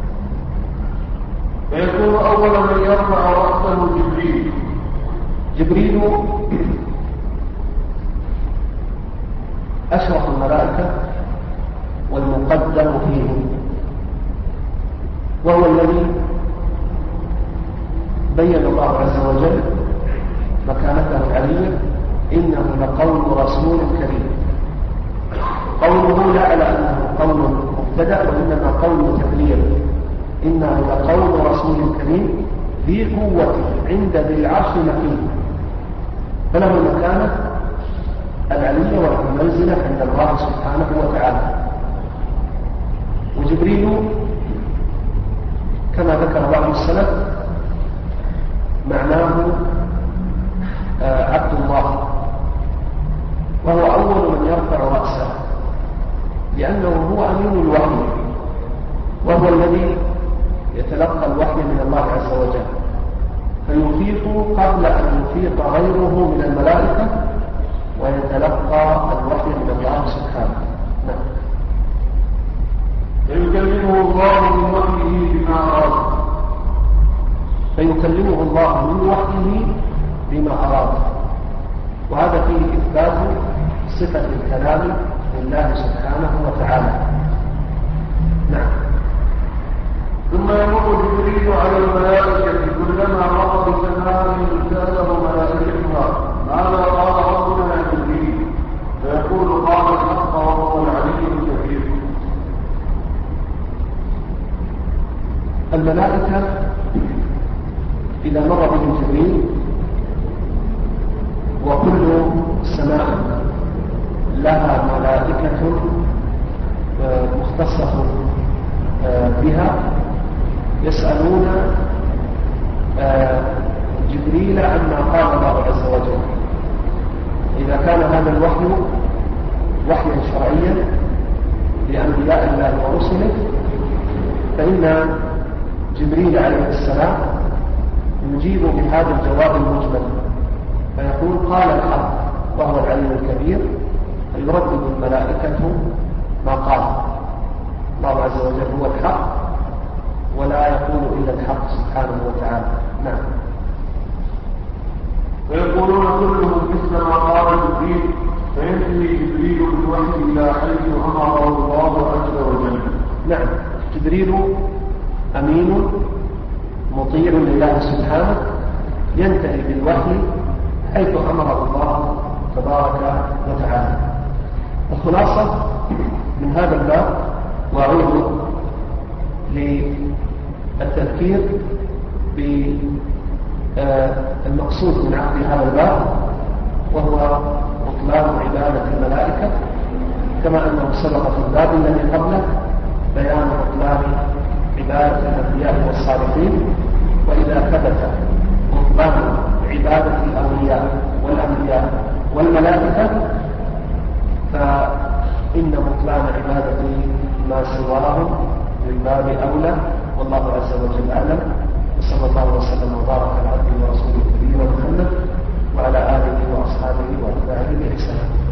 فيكون أول من يرفع رأسه جبريل أشرف الملائكة والمقدم فيهم، وهو الذي بين الله عز وجل مكانته العلية: إنه لقول رسول كريم. قوله لا على أنه قول مبتدأ، وإنما قول تبليغ. إنه لقول رسول كريم ذي قوة عند ذي العرش مكين، فله مكانة العلية والمنزلة عند الله سبحانه وتعالى. وجبريل كما ذكر بعض السلف معناه عبد الله، وهو أول من يرفع رأسه، لأنه هو أمين الوحي، وهو الذي يتلقى الوحي من الله عز وجل، فيفيق قبل أن يفيق غيره من الملائكة ويتلقى الوحي من الله سبحانه. نعم. فيكلمه الله من وحيه بما أراد. فيكلمه الله من وحيه بما أراد، وهذا فيه إثبات صفة الكلام لله سبحانه وتعالى. نعم. ثم يمر جبريل على الملائكة كلما مر بسماء سأله ملائكتها: ماذا قال ربنا يا جبريل؟ فيقول: قال الحق وهو العلي الكبير. الملائكة إذا مر بهم جبريل وكل سماء لها ملائكة مختصة بها يسألون جبريل عما قال الله عز وجل. إذا كان هذا الوحي وحيا شرعيا لأنبياء الله ورسله، فإن جبريل عليه السلام يجيب بهذا الجواب المجمل، فيقول: قال الحق وهو العلي الكبير، فيردد الملائكة ما قال. الله عز وجل هو الحق ولا يقول إلا الحق سبحانه وتعالى. نعم. فيقولون كلهم مثل ما قال جبريل، فينتهي جبريل بالوحي إلى حيث أمره الله عز وجل. نعم. جبريل أمين مطيع لله سبحانه، ينتهي بالوحي حيث أمره الله تبارك وتعالى. الخلاصة من هذا الباب، وأعود للتذكير بالمقصود من عقد هذا الباب، وهو بطلان عبادة الملائكة، كما أنه سبق في الباب الذي قبله بيان بطلان عبادة الأنبياء والصالحين. وإذا ثبت بطلان عبادة الأولياء والأنبياء والملائكة فإن بطلان عبادة ما سواهم من باب أولى، والله عز وجل أعلم. وصلى الله وسلم وبارك على عبده ورسوله نبينا محمد وعلى آله وأصحابه وأتباعه بإحسان.